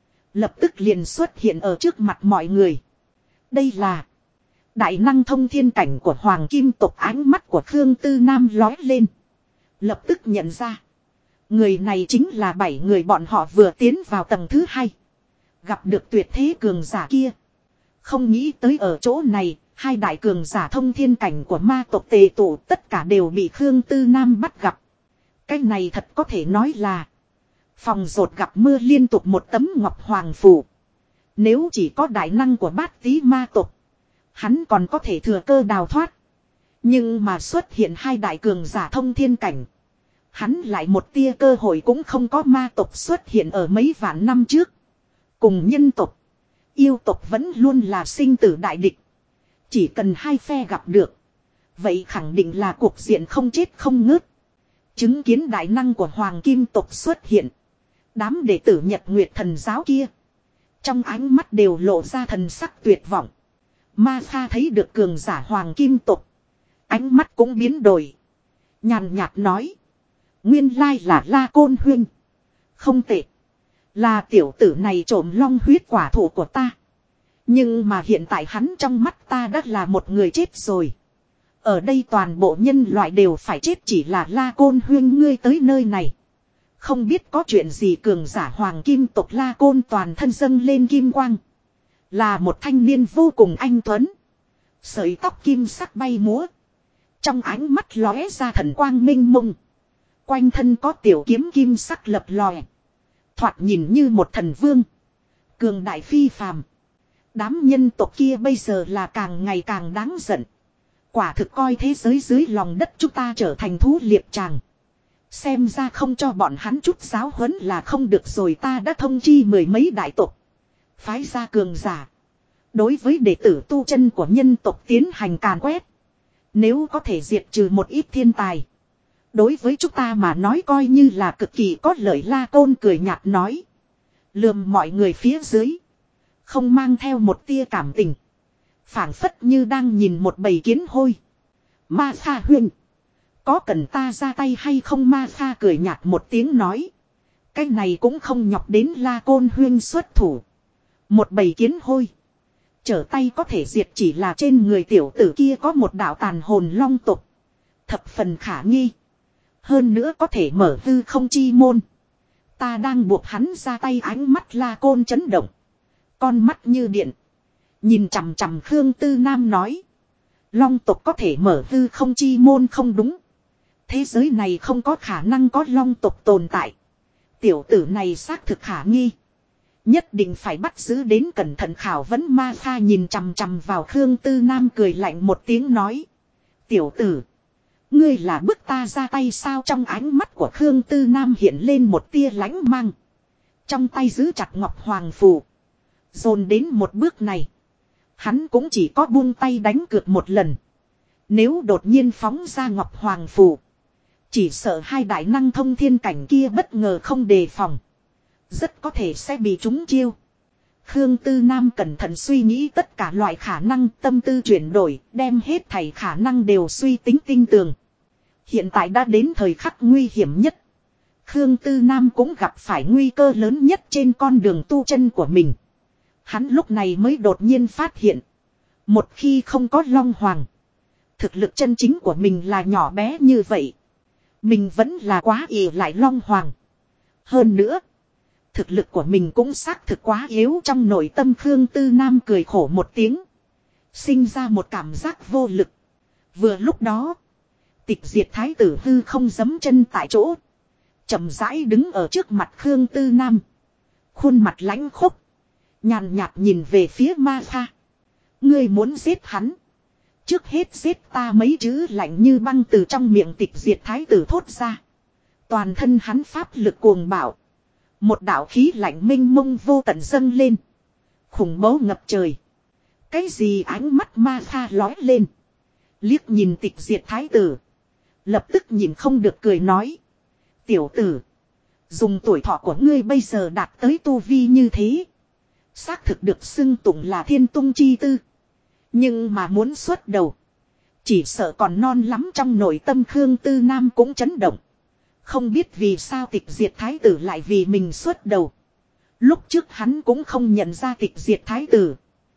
Lập tức liền xuất hiện ở trước mặt mọi người. Đây là đại năng thông thiên cảnh của hoàng kim tộc. Ánh mắt của Khương Tư Nam lói lên. Lập tức nhận ra. Người này chính là 7 người bọn họ vừa tiến vào tầng thứ 2. Gặp được tuyệt thế cường giả kia. Không nghĩ tới ở chỗ này, hai đại cường giả thông thiên cảnh của ma tộc tề tụ tất cả đều bị Khương Tư Nam bắt gặp. Cái này thật có thể nói là phòng rột gặp mưa liên tục một tấm ngọc hoàng phù. Nếu chỉ có đại năng của bát tí ma tộc, hắn còn có thể thừa cơ đào thoát. Nhưng mà xuất hiện hai đại cường giả thông thiên cảnh, hắn lại một tia cơ hội cũng không có. Ma tộc xuất hiện ở mấy vạn năm trước. Cùng nhân tộc, yêu tộc vẫn luôn là sinh tử đại địch. Chỉ cần hai phe gặp được, vậy khẳng định là cuộc diện không chết không ngớt. Chứng kiến đại năng của Hoàng Kim tộc xuất hiện, đám đệ tử Nhật Nguyệt Thần giáo kia trong ánh mắt đều lộ ra thần sắc tuyệt vọng. Ma Kha thấy được cường giả Hoàng Kim tộc, ánh mắt cũng biến đổi. Nhàn nhạt nói: nguyên lai là La Côn huynh. Không tệ. Là tiểu tử này trộm long huyết quả thụ của ta. Nhưng mà hiện tại hắn trong mắt ta đã là một người chết rồi. Ở đây toàn bộ nhân loại đều phải chết, chỉ là La Côn huynh ngươi tới nơi này. Không biết có chuyện gì. Cường giả Hoàng Kim tộc La Côn toàn thân dâng lên kim quang. Là một thanh niên vô cùng anh tuấn. Sợi tóc kim sắc bay múa. Trong ánh mắt lóe ra thần quang minh mông. Quanh thân có tiểu kiếm kim sắc lập lòe. Thoạt nhìn như một thần vương. Cường đại phi phàm. Đám nhân tộc kia bây giờ là càng ngày càng đáng giận. Quả thực coi thế giới dưới lòng đất chúng ta trở thành thú liệp tràng. Xem ra không cho bọn hắn chút giáo huấn là không được rồi. Ta đã thông chi mười mấy đại tộc, phái ra cường giả, đối với đệ tử tu chân của nhân tộc tiến hành càn quét. Nếu có thể diệt trừ một ít thiên tài, đối với chúng ta mà nói coi như là cực kỳ có lợi. La Côn cười nhạt nói, lườm mọi người phía dưới, không mang theo một tia cảm tình, phảng phất như đang nhìn một bầy kiến hôi. Ma Kha huynh, có cần ta ra tay hay không? Ma Kha cười nhạt một tiếng nói, cái này cũng không nhọc đến La Côn huynh xuất thủ. Một bầy kiến hôi, trở tay có thể diệt. Chỉ là trên người tiểu tử kia có một đạo tàn hồn long tục, thập phần khả nghi. Hơn nữa có thể mở hư không chi môn. Ta đang buộc hắn ra tay. Ánh mắt La Côn chấn động, con mắt như điện, nhìn chằm chằm Khương Tư Nam nói, long tộc có thể mở hư không chi môn không đúng. Thế giới này không có khả năng có long tộc tồn tại. Tiểu tử này xác thực khả nghi, nhất định phải bắt giữ đến cẩn thận khảo vấn. Ma Kha nhìn chằm chằm vào Khương Tư Nam cười lạnh một tiếng nói, tiểu tử, ngươi là bức ta ra tay sao? Trong ánh mắt của Khương Tư Nam hiện lên một tia lãnh mang, trong tay giữ chặt ngọc hoàng phù. Dồn đến một bước này, hắn cũng chỉ có buông tay đánh cược một lần. Nếu đột nhiên phóng ra ngọc hoàng phù, chỉ sợ hai đại năng thông thiên cảnh kia bất ngờ không đề phòng, rất có thể sẽ bị trúng chiêu. Khương Tư Nam cẩn thận suy nghĩ tất cả loại khả năng, tâm tư chuyển đổi, đem hết thảy khả năng đều suy tính tinh tường. Hiện tại đã đến thời khắc nguy hiểm nhất. Khương Tư Nam cũng gặp phải nguy cơ lớn nhất trên con đường tu chân của mình. Hắn lúc này mới đột nhiên phát hiện, một khi không có Long Hoàng, thực lực chân chính của mình là nhỏ bé như vậy. Mình vẫn là quá ỷ lại Long Hoàng. Hơn nữa, thực lực của mình cũng xác thực quá yếu. Trong nội tâm Khương Tư Nam cười khổ một tiếng, sinh ra một cảm giác vô lực. Vừa lúc đó, Tịch Diệt Thái tử hư không giẫm chân tại chỗ, chậm rãi đứng ở trước mặt Khương Tư Nam, khuôn mặt lãnh khốc, nhàn nhạt nhìn về phía Ma Kha. Ngươi muốn giết hắn, trước hết giết ta. Mấy chữ lạnh như băng từ trong miệng Tịch Diệt Thái tử thốt ra. Toàn thân hắn pháp lực cuồng bạo, một đạo khí lạnh minh mông vô tận dâng lên, khủng bố ngập trời. Cái gì? Ánh mắt Ma Kha lói lên, liếc nhìn Tịch Diệt Thái tử, lập tức nhìn không được cười nói, tiểu tử, dùng tuổi thọ của ngươi bây giờ đạt tới tu vi như thế, xác thực được xưng tụng là thiên tung chi tư. Nhưng mà muốn xuất đầu, chỉ sợ còn non lắm. Trong nội tâm Khương Tư Nam cũng chấn động. Không biết vì sao Tịch Diệt Thái tử lại vì mình xuất đầu. Lúc trước hắn cũng không nhận ra Tịch Diệt Thái tử.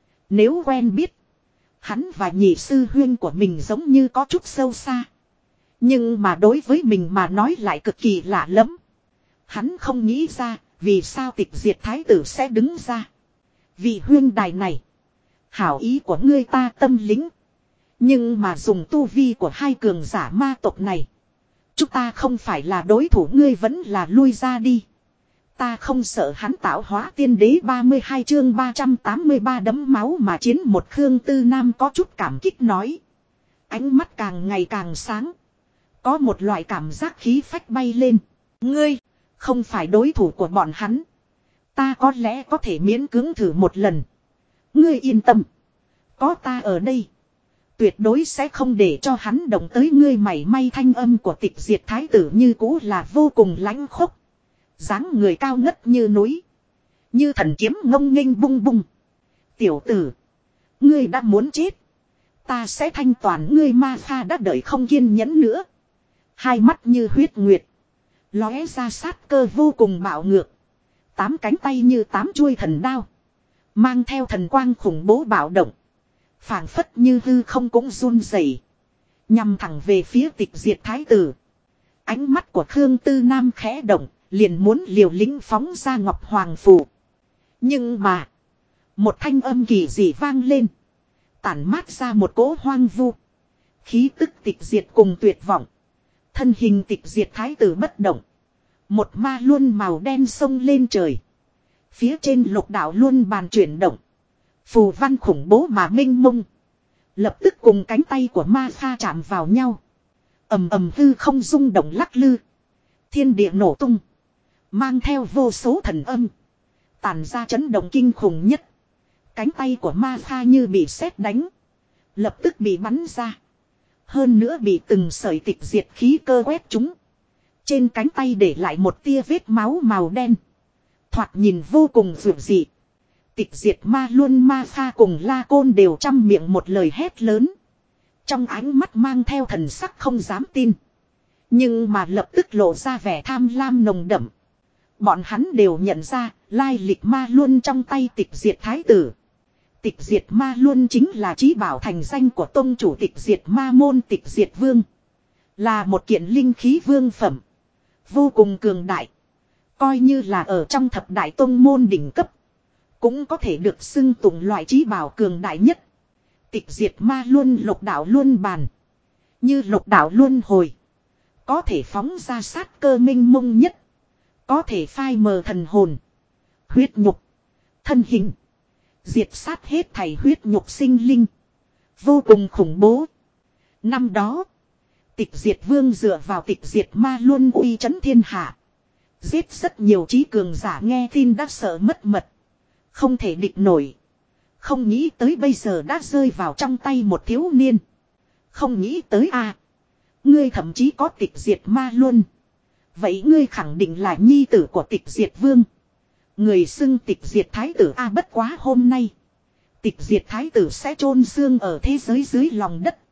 Nếu quen biết, hắn và nhị sư huynh của mình giống như có chút sâu xa. Nhưng mà đối với mình mà nói lại cực kỳ lạ lẫm. Hắn không nghĩ ra vì sao tịch diệt thái tử sẽ đứng ra. Vị huyên đài này. Hảo ý của ngươi ta tâm lính. Nhưng mà dùng tu vi của hai cường giả ma tộc này. Chúng ta không phải là đối thủ, ngươi vẫn là lui ra đi. Ta không sợ hắn tạo hóa tiên đế 32 chương 383 đấm máu mà chiến một. Khương Tư Nam có chút cảm kích nói. Ánh mắt càng ngày càng sáng. Có một loại cảm giác khí phách bay lên. Ngươi, không phải đối thủ của bọn hắn. Ta có lẽ có thể miễn cưỡng thử một lần. Ngươi yên tâm. Có ta ở đây. Tuyệt đối sẽ không để cho hắn động tới ngươi mảy may. Thanh âm của tịch diệt thái tử như cũ là vô cùng lãnh khốc. Dáng người cao ngất như núi. Như thần kiếm ngông nghênh bung bung. Tiểu tử. Ngươi đã muốn chết. Ta sẽ thanh toàn ngươi. Ma Kha đã đợi không kiên nhẫn nữa. Hai mắt như huyết nguyệt. Lóe ra sát cơ vô cùng bạo ngược. 8 cánh tay như 8 chuôi thần đao. Mang theo thần quang khủng bố bạo động. Phảng phất như hư không cũng run rẩy. Nhằm thẳng về phía tịch diệt thái tử. Ánh mắt của Khương Tư Nam khẽ động. Liền muốn liều lĩnh phóng ra Ngọc Hoàng Phù. Nhưng mà. Một thanh âm kỳ dị vang lên. Tản mát ra một cỗ hoang vu. Khí tức tịch diệt cùng tuyệt vọng. Thân hình tịch diệt thái tử bất động. Một ma luân màu đen sông lên trời. Phía trên lục đạo luân bàn chuyển động. Phù văn khủng bố mà minh mông. Lập tức cùng cánh tay của ma Kha chạm vào nhau. Ầm ầm hư không rung động lắc lư. Thiên địa nổ tung. Mang theo vô số thần âm. Tản ra chấn động kinh khủng nhất. Cánh tay của ma Kha như bị sét đánh. Lập tức bị bắn ra. Hơn nữa bị từng sợi tịch diệt khí cơ quét trúng. Trên cánh tay để lại một tia vết máu màu đen. Thoạt nhìn vô cùng dữ dị. Tịch diệt ma luôn ma Kha cùng La Côn đều trăm miệng một lời hét lớn. Trong ánh mắt mang theo thần sắc không dám tin. Nhưng mà lập tức lộ ra vẻ tham lam nồng đậm. Bọn hắn đều nhận ra lai lịch ma luôn trong tay tịch diệt thái tử. Tịch diệt ma luôn chính là chí bảo thành danh của tông chủ tịch diệt ma môn tịch diệt vương. Là một kiện linh khí vương phẩm. Vô cùng cường đại. Coi như là ở trong thập đại tông môn đỉnh cấp. Cũng có thể được xưng tụng loại chí bảo cường đại nhất. Tịch diệt ma luôn lục đạo luân bàn. Như lục đạo luân hồi. Có thể phóng ra sát cơ minh mông nhất. Có thể phai mờ thần hồn. Huyết nhục. Thân hình. Diệt sát hết thảy huyết nhục sinh linh. Vô cùng khủng bố. Năm đó. Tịch diệt vương dựa vào tịch diệt ma luôn uy chấn thiên hạ. Giết rất nhiều trí cường giả nghe tin đã sợ mất mật. Không thể địch nổi. Không nghĩ tới bây giờ đã rơi vào trong tay một thiếu niên. Không nghĩ tới à. Ngươi thậm chí có tịch diệt ma luôn. Vậy ngươi khẳng định là nhi tử của tịch diệt vương. Người xưng tịch diệt thái tử a bất quá hôm nay. Tịch diệt thái tử sẽ chôn xương ở thế giới dưới lòng đất.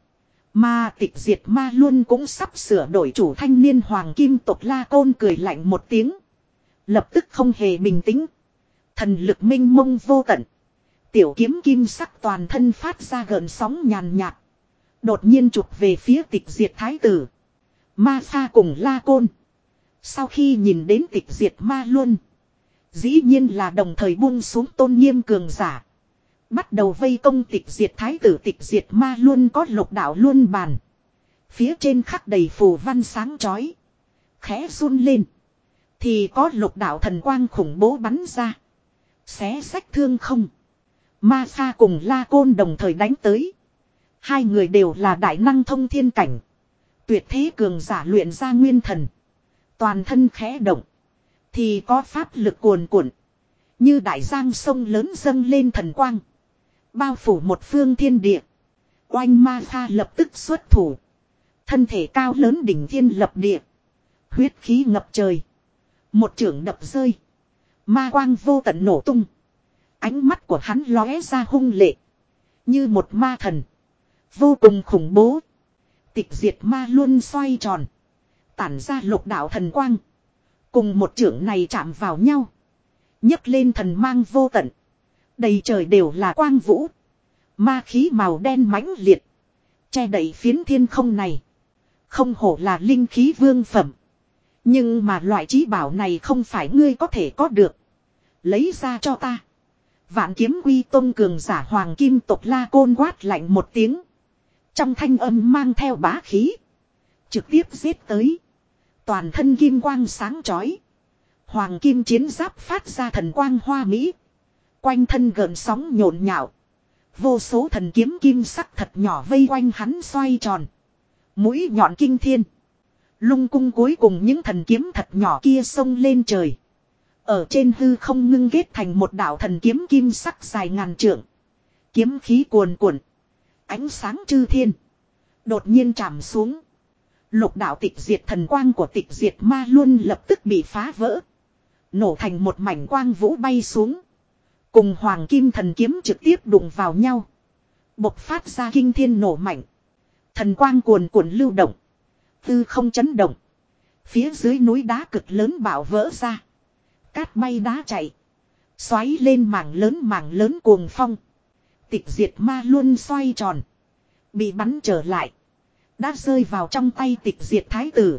Mà tịch diệt ma luôn cũng sắp sửa đổi chủ thanh niên hoàng kim tộc La Côn cười lạnh một tiếng. Lập tức không hề bình tĩnh. Thần lực minh mông vô tận. Tiểu kiếm kim sắc toàn thân phát ra gợn sóng nhàn nhạt. Đột nhiên chụp về phía tịch diệt thái tử. Ma Kha cùng La Côn. Sau khi nhìn đến tịch diệt ma luôn. Dĩ nhiên là đồng thời buông xuống tôn nghiêm cường giả. Bắt đầu vây công tịch diệt thái tử. Tịch diệt ma luôn có lục đạo luân bàn. Phía trên khắc đầy phù văn sáng chói. Khẽ run lên. Thì có lục đạo thần quang khủng bố bắn ra. Xé sách thương không. Ma Kha cùng La Côn đồng thời đánh tới. Hai người đều là đại năng thông thiên cảnh. Tuyệt thế cường giả luyện ra nguyên thần. Toàn thân khẽ động. Thì có pháp lực cuồn cuộn. Như đại giang sông lớn dâng lên thần quang. Bao phủ một phương thiên địa. Oanh Ma Kha lập tức xuất thủ. Thân thể cao lớn đỉnh thiên lập địa. Huyết khí ngập trời. Một chưởng đập rơi. Ma quang vô tận nổ tung. Ánh mắt của hắn lóe ra hung lệ. Như một ma thần. Vô cùng khủng bố. Tịch diệt ma luôn xoay tròn. Tản ra lục đạo thần quang. Cùng một chưởng này chạm vào nhau. nhấc lên thần mang vô tận. Đầy trời đều là quang vũ. Ma khí màu đen mãnh liệt. Che đậy phiến thiên không này. Không hổ là linh khí vương phẩm. Nhưng mà loại trí bảo này không phải ngươi có thể có được. Lấy ra cho ta. Vạn kiếm quy tôn cường giả hoàng kim tộc La Côn quát lạnh một tiếng. Trong thanh âm mang theo bá khí. Trực tiếp giết tới. Toàn thân kim quang sáng chói. Hoàng kim chiến giáp phát ra thần quang hoa mỹ. Quanh thân gợn sóng nhộn nhạo. Vô số thần kiếm kim sắc thật nhỏ vây quanh hắn xoay tròn. Mũi nhọn kinh thiên. Lung cung cuối cùng những thần kiếm thật nhỏ kia xông lên trời. Ở trên hư không ngưng kết thành một đạo thần kiếm kim sắc dài ngàn trượng. Kiếm khí cuồn cuộn. Ánh sáng chư thiên. Đột nhiên chạm xuống. Lục đạo tịch diệt thần quang của tịch diệt ma luôn lập tức bị phá vỡ. Nổ thành một mảnh quang vũ bay xuống. Cùng hoàng kim thần kiếm trực tiếp đụng vào nhau. Bộc phát ra kinh thiên nổ mạnh. Thần quang cuồn cuộn lưu động. Tư không chấn động. Phía dưới núi đá cực lớn bạo vỡ ra. Cát bay đá chạy. Xoáy lên mảng lớn cuồng phong. Tịch diệt ma luôn xoay tròn. Bị bắn trở lại. Đã rơi vào trong tay tịch diệt thái tử.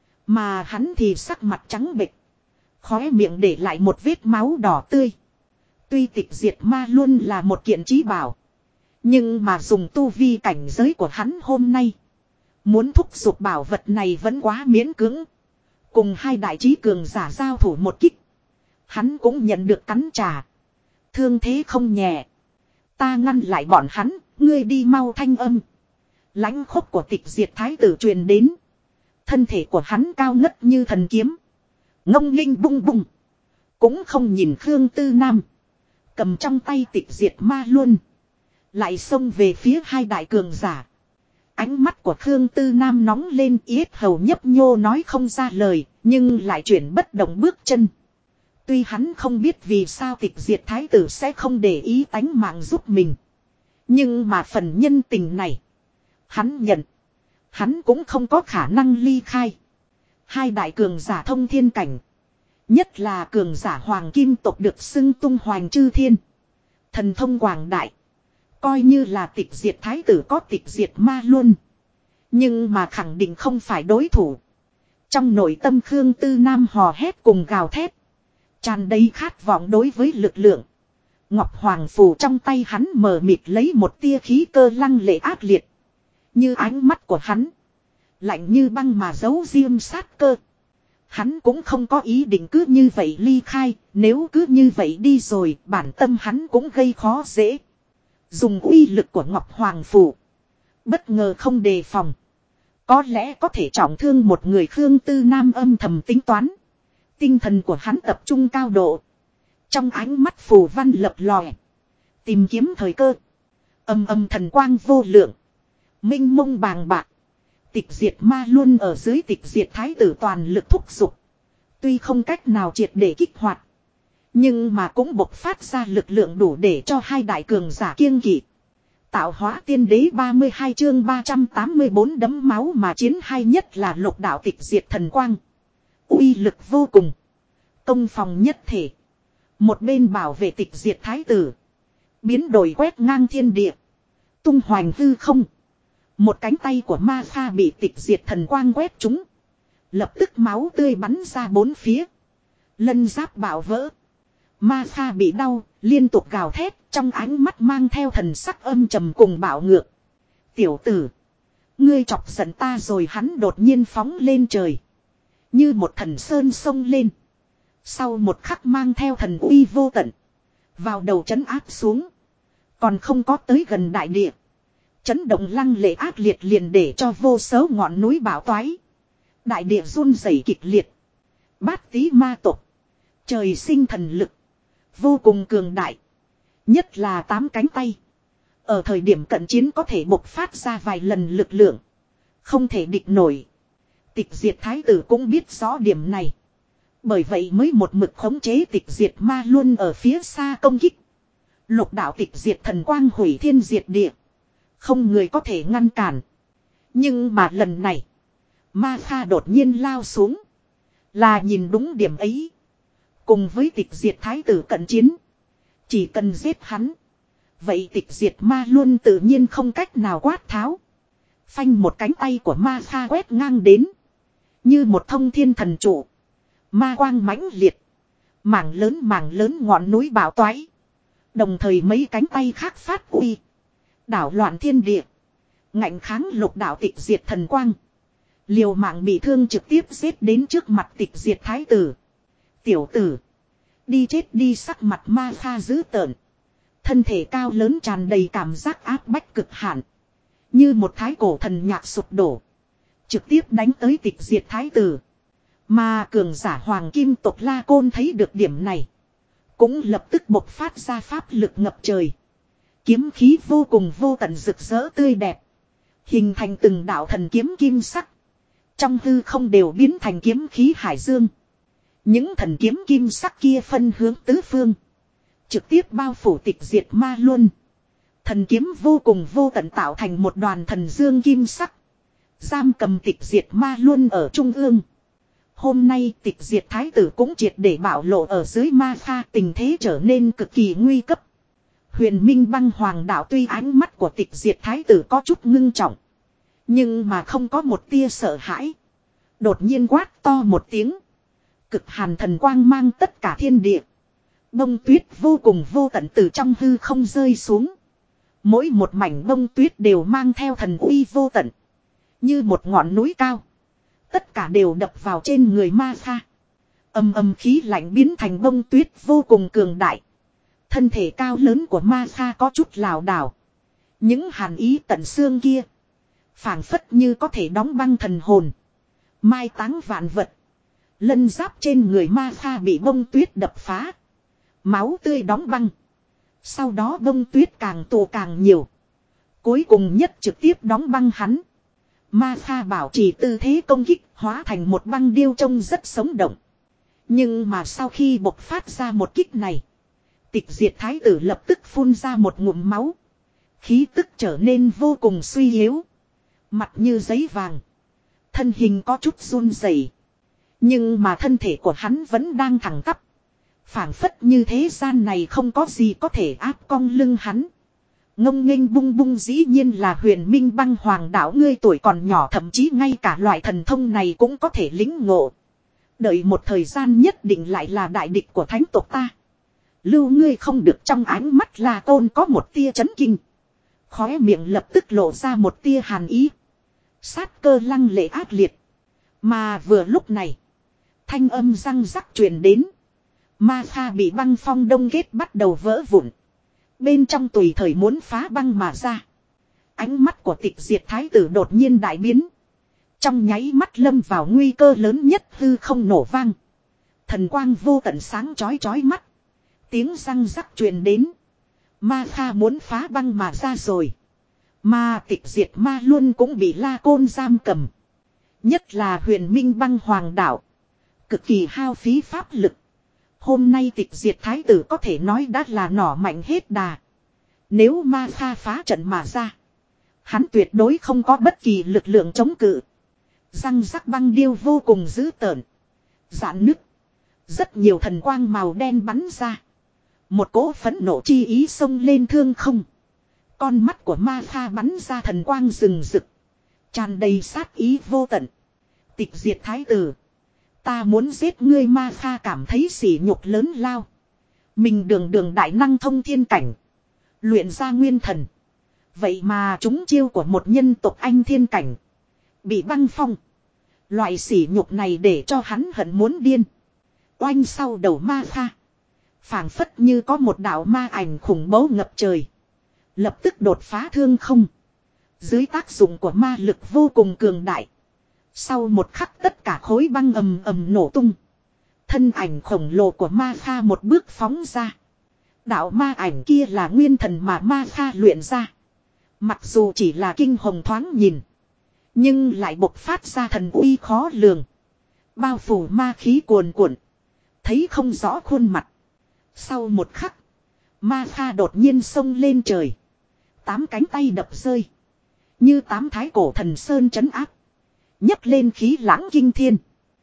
Mà hắn thì sắc mặt trắng bệch. Khóe miệng để lại một vết máu đỏ tươi. Tuy tịch diệt ma luôn là một kiện trí bảo. Nhưng mà dùng tu vi cảnh giới của hắn hôm nay. Muốn thúc giục bảo vật này vẫn quá miễn cưỡng. Cùng hai đại trí cường giả giao thủ một kích. Hắn cũng nhận được cắn trả. Thương thế không nhẹ. Ta ngăn lại bọn hắn, ngươi đi mau thanh âm. Lãnh khốc của tịch diệt thái tử truyền đến. Thân thể của hắn cao ngất như thần kiếm. Ngông nghênh bung bung. Cũng không nhìn Khương Tư Nam. Cầm trong tay tịch diệt ma luôn. Lại xông về phía hai đại cường giả. Ánh mắt của Khương Tư Nam nóng lên, yết hầu nhấp nhô nói không ra lời. Nhưng lại chuyển bất động bước chân. Tuy hắn không biết vì sao tịch diệt thái tử sẽ không để ý tánh mạng giúp mình. Nhưng mà phần nhân tình này. Hắn nhận. Hắn cũng không có khả năng ly khai. Hai đại cường giả thông thiên cảnh. Nhất là cường giả hoàng kim tộc được xưng tung hoành chư thiên. Thần thông quảng đại. Coi như là tịch diệt thái tử có tịch diệt ma luôn. Nhưng mà khẳng định không phải đối thủ. Trong nội tâm Khương Tư Nam hò hét cùng gào thét. Tràn đầy khát vọng đối với lực lượng. Ngọc Hoàng Phù trong tay hắn mờ mịt lấy một tia khí cơ lăng lệ ác liệt. Như ánh mắt của hắn. Lạnh như băng mà giấu diêm sát cơ. Hắn cũng không có ý định cứ như vậy ly khai. Nếu cứ như vậy đi rồi bản tâm hắn cũng gây khó dễ. Dùng uy lực của Ngọc Hoàng Phù. Bất ngờ không đề phòng. Có lẽ có thể trọng thương một người. Khương Tư Nam âm thầm tính toán. Tinh thần của hắn tập trung cao độ. Trong ánh mắt phù văn lập lòe. Tìm kiếm thời cơ. Âm âm thần quang vô lượng. Minh mông bàng bạc. Tịch diệt ma luôn ở dưới tịch diệt thái tử toàn lực thúc giục. Tuy không cách nào triệt để kích hoạt. Nhưng mà cũng bộc phát ra lực lượng đủ để cho hai đại cường giả kiêng kỵ. Tạo hóa tiên đế 32 chương 384 đấm máu mà chiến hay nhất là lục đạo tịch diệt thần quang. Uy lực vô cùng. Công phòng nhất thể. Một bên bảo vệ tịch diệt thái tử. Biến đổi quét ngang thiên địa. Tung hoành hư không. Một cánh tay của ma pha bị tịch diệt thần quang quét trúng. Lập tức máu tươi bắn ra bốn phía. Lân giáp bạo vỡ. Ma pha bị đau, liên tục gào thét, trong ánh mắt mang theo thần sắc âm trầm cùng bạo ngược. Tiểu tử. Ngươi chọc giận ta rồi. Hắn đột nhiên phóng lên trời. Như một thần sơn sông lên. Sau một khắc mang theo thần uy vô tận. Vào đầu trấn áp xuống. Còn không có tới gần đại địa. Chấn động lăng lệ ác liệt liền để cho vô số ngọn núi bão toái. Đại địa run rẩy kịch liệt. Bát tí ma tộc. Trời sinh thần lực. Vô cùng cường đại. Nhất là 8 cánh tay. Ở thời điểm cận chiến có thể bộc phát ra vài lần lực lượng. Không thể địch nổi. Tịch diệt thái tử cũng biết rõ điểm này. Bởi vậy mới một mực khống chế tịch diệt ma luôn ở phía xa công kích. Lục đạo tịch diệt thần quang hủy thiên diệt địa. Không người có thể ngăn cản. Nhưng mà lần này. Ma pha đột nhiên lao xuống. Là nhìn đúng điểm ấy. Cùng với tịch diệt thái tử cận chiến. Chỉ cần giết hắn. Vậy tịch diệt ma luôn tự nhiên không cách nào quát tháo. Phanh một cánh tay của ma pha quét ngang đến. Như một thông thiên thần trụ. Ma quang mãnh liệt. Mảng lớn ngọn núi bão toái. Đồng thời mấy cánh tay khác phát uy. Đảo loạn thiên địa. Ngạnh kháng lục đạo tịch diệt thần quang. Liều mạng bị thương trực tiếp giết đến trước mặt tịch diệt thái tử. Tiểu tử. Đi chết đi, sắc mặt Ma Kha dữ tợn. Thân thể cao lớn tràn đầy cảm giác áp bách cực hạn. Như một thái cổ thần nhạc sụp đổ. Trực tiếp đánh tới tịch diệt thái tử. Mà cường giả hoàng kim tộc La Côn thấy được điểm này. Cũng lập tức bộc phát ra pháp lực ngập trời. Kiếm khí vô cùng vô tận rực rỡ tươi đẹp. Hình thành từng đạo thần kiếm kim sắc. Trong hư không đều biến thành kiếm khí hải dương. Những thần kiếm kim sắc kia phân hướng tứ phương. Trực tiếp bao phủ tịch diệt ma luân. Thần kiếm vô cùng vô tận tạo thành một đoàn thần dương kim sắc. Giam cầm tịch diệt ma luân ở trung ương. Hôm nay tịch diệt thái tử cũng triệt để bạo lộ ở dưới Ma Kha, tình thế trở nên cực kỳ nguy cấp. Huyền Minh Băng Hoàng đạo tuy ánh mắt của tịch diệt thái tử có chút ngưng trọng. Nhưng mà không có một tia sợ hãi. Đột nhiên quát to một tiếng. Cực hàn thần quang mang tất cả thiên địa. Bông tuyết vô cùng vô tận từ trong hư không rơi xuống. Mỗi một mảnh bông tuyết đều mang theo thần uy vô tận. Như một ngọn núi cao. Tất cả đều đập vào trên người Ma Kha. Âm âm khí lạnh biến thành bông tuyết vô cùng cường đại. Thân thể cao lớn của Ma Kha có chút lảo đảo. Những hàn ý tận xương kia. Phảng phất như có thể đóng băng thần hồn. Mai táng vạn vật. Lân giáp trên người Ma Kha bị bông tuyết đập phá. Máu tươi đóng băng. Sau đó bông tuyết càng tụ càng nhiều. Cuối cùng nhất trực tiếp đóng băng hắn. Ma Kha bảo trì tư thế công kích, hóa thành một băng điêu trông rất sống động. Nhưng mà sau khi bộc phát ra một kích này, tịch diệt thái tử lập tức phun ra một ngụm máu. Khí tức trở nên vô cùng suy yếu. Mặt như giấy vàng. Thân hình có chút run rẩy. Nhưng mà thân thể của hắn vẫn đang thẳng tắp. Phảng phất như thế gian này không có gì có thể áp cong lưng hắn. Ngông nghênh bung bung, dĩ nhiên là Huyền Minh Băng Hoàng đạo, ngươi tuổi còn nhỏ thậm chí ngay cả loại thần thông này cũng có thể lĩnh ngộ. Đợi một thời gian nhất định lại là đại địch của thánh tộc ta. Lưu ngươi không được. Trong ánh mắt La Côn có một tia chấn kinh. Khóe miệng lập tức lộ ra một tia hàn ý. Sát cơ lăng lệ ác liệt. Mà vừa lúc này, thanh âm răng rắc truyền đến. Ma Kha bị băng phong đông kết bắt đầu vỡ vụn. Bên trong tùy thời muốn phá băng mà ra. Ánh mắt của tịch diệt thái tử đột nhiên đại biến. Trong nháy mắt lâm vào nguy cơ lớn nhất, hư không nổ vang. Thần quang vô tận sáng chói chói mắt. Tiếng răng rắc truyền đến. Ma Kha muốn phá băng mà ra rồi. Mà tịch diệt ma luôn cũng bị La Côn giam cầm. Nhất là Huyền Minh Băng Hoàng đạo. Cực kỳ hao phí pháp lực. Hôm nay tịch diệt thái tử có thể nói đã là nỏ mạnh hết đà. Nếu Ma Kha phá trận mà ra, hắn tuyệt đối không có bất kỳ lực lượng chống cự. Răng rắc băng điêu vô cùng dữ tợn. Giãn nứt. Rất nhiều thần quang màu đen bắn ra. Một cỗ phẫn nộ chi ý xông lên thương không. Con mắt của Ma Kha bắn ra thần quang rừng rực. Tràn đầy sát ý vô tận. Tịch diệt thái tử, ta muốn giết ngươi. Ma Kha cảm thấy sỉ nhục lớn lao. Mình đường đại năng thông thiên cảnh, luyện ra nguyên thần. Vậy mà trúng chiêu của một nhân tộc anh thiên cảnh, bị băng phong. Loại sỉ nhục này để cho hắn hận muốn điên. Oanh, sau đầu Ma Kha phảng phất như có một đạo ma ảnh khủng bố ngập trời. Lập tức đột phá thương không. Dưới tác dụng của ma lực vô cùng cường đại, sau một khắc tất cả khối băng ầm ầm nổ tung. Thân ảnh khổng lồ của Ma Kha một bước phóng ra. Đạo ma ảnh kia là nguyên thần mà Ma Kha luyện ra. Mặc dù chỉ là kinh hồng thoáng nhìn, nhưng lại bộc phát ra thần uy khó lường. Bao phủ ma khí cuồn cuộn, thấy không rõ khuôn mặt. Sau một khắc, Ma Kha đột nhiên xông lên trời. 8 cánh tay đập rơi, như 8 thái cổ thần sơn trấn áp, nhấc lên khí lãng kinh thiên.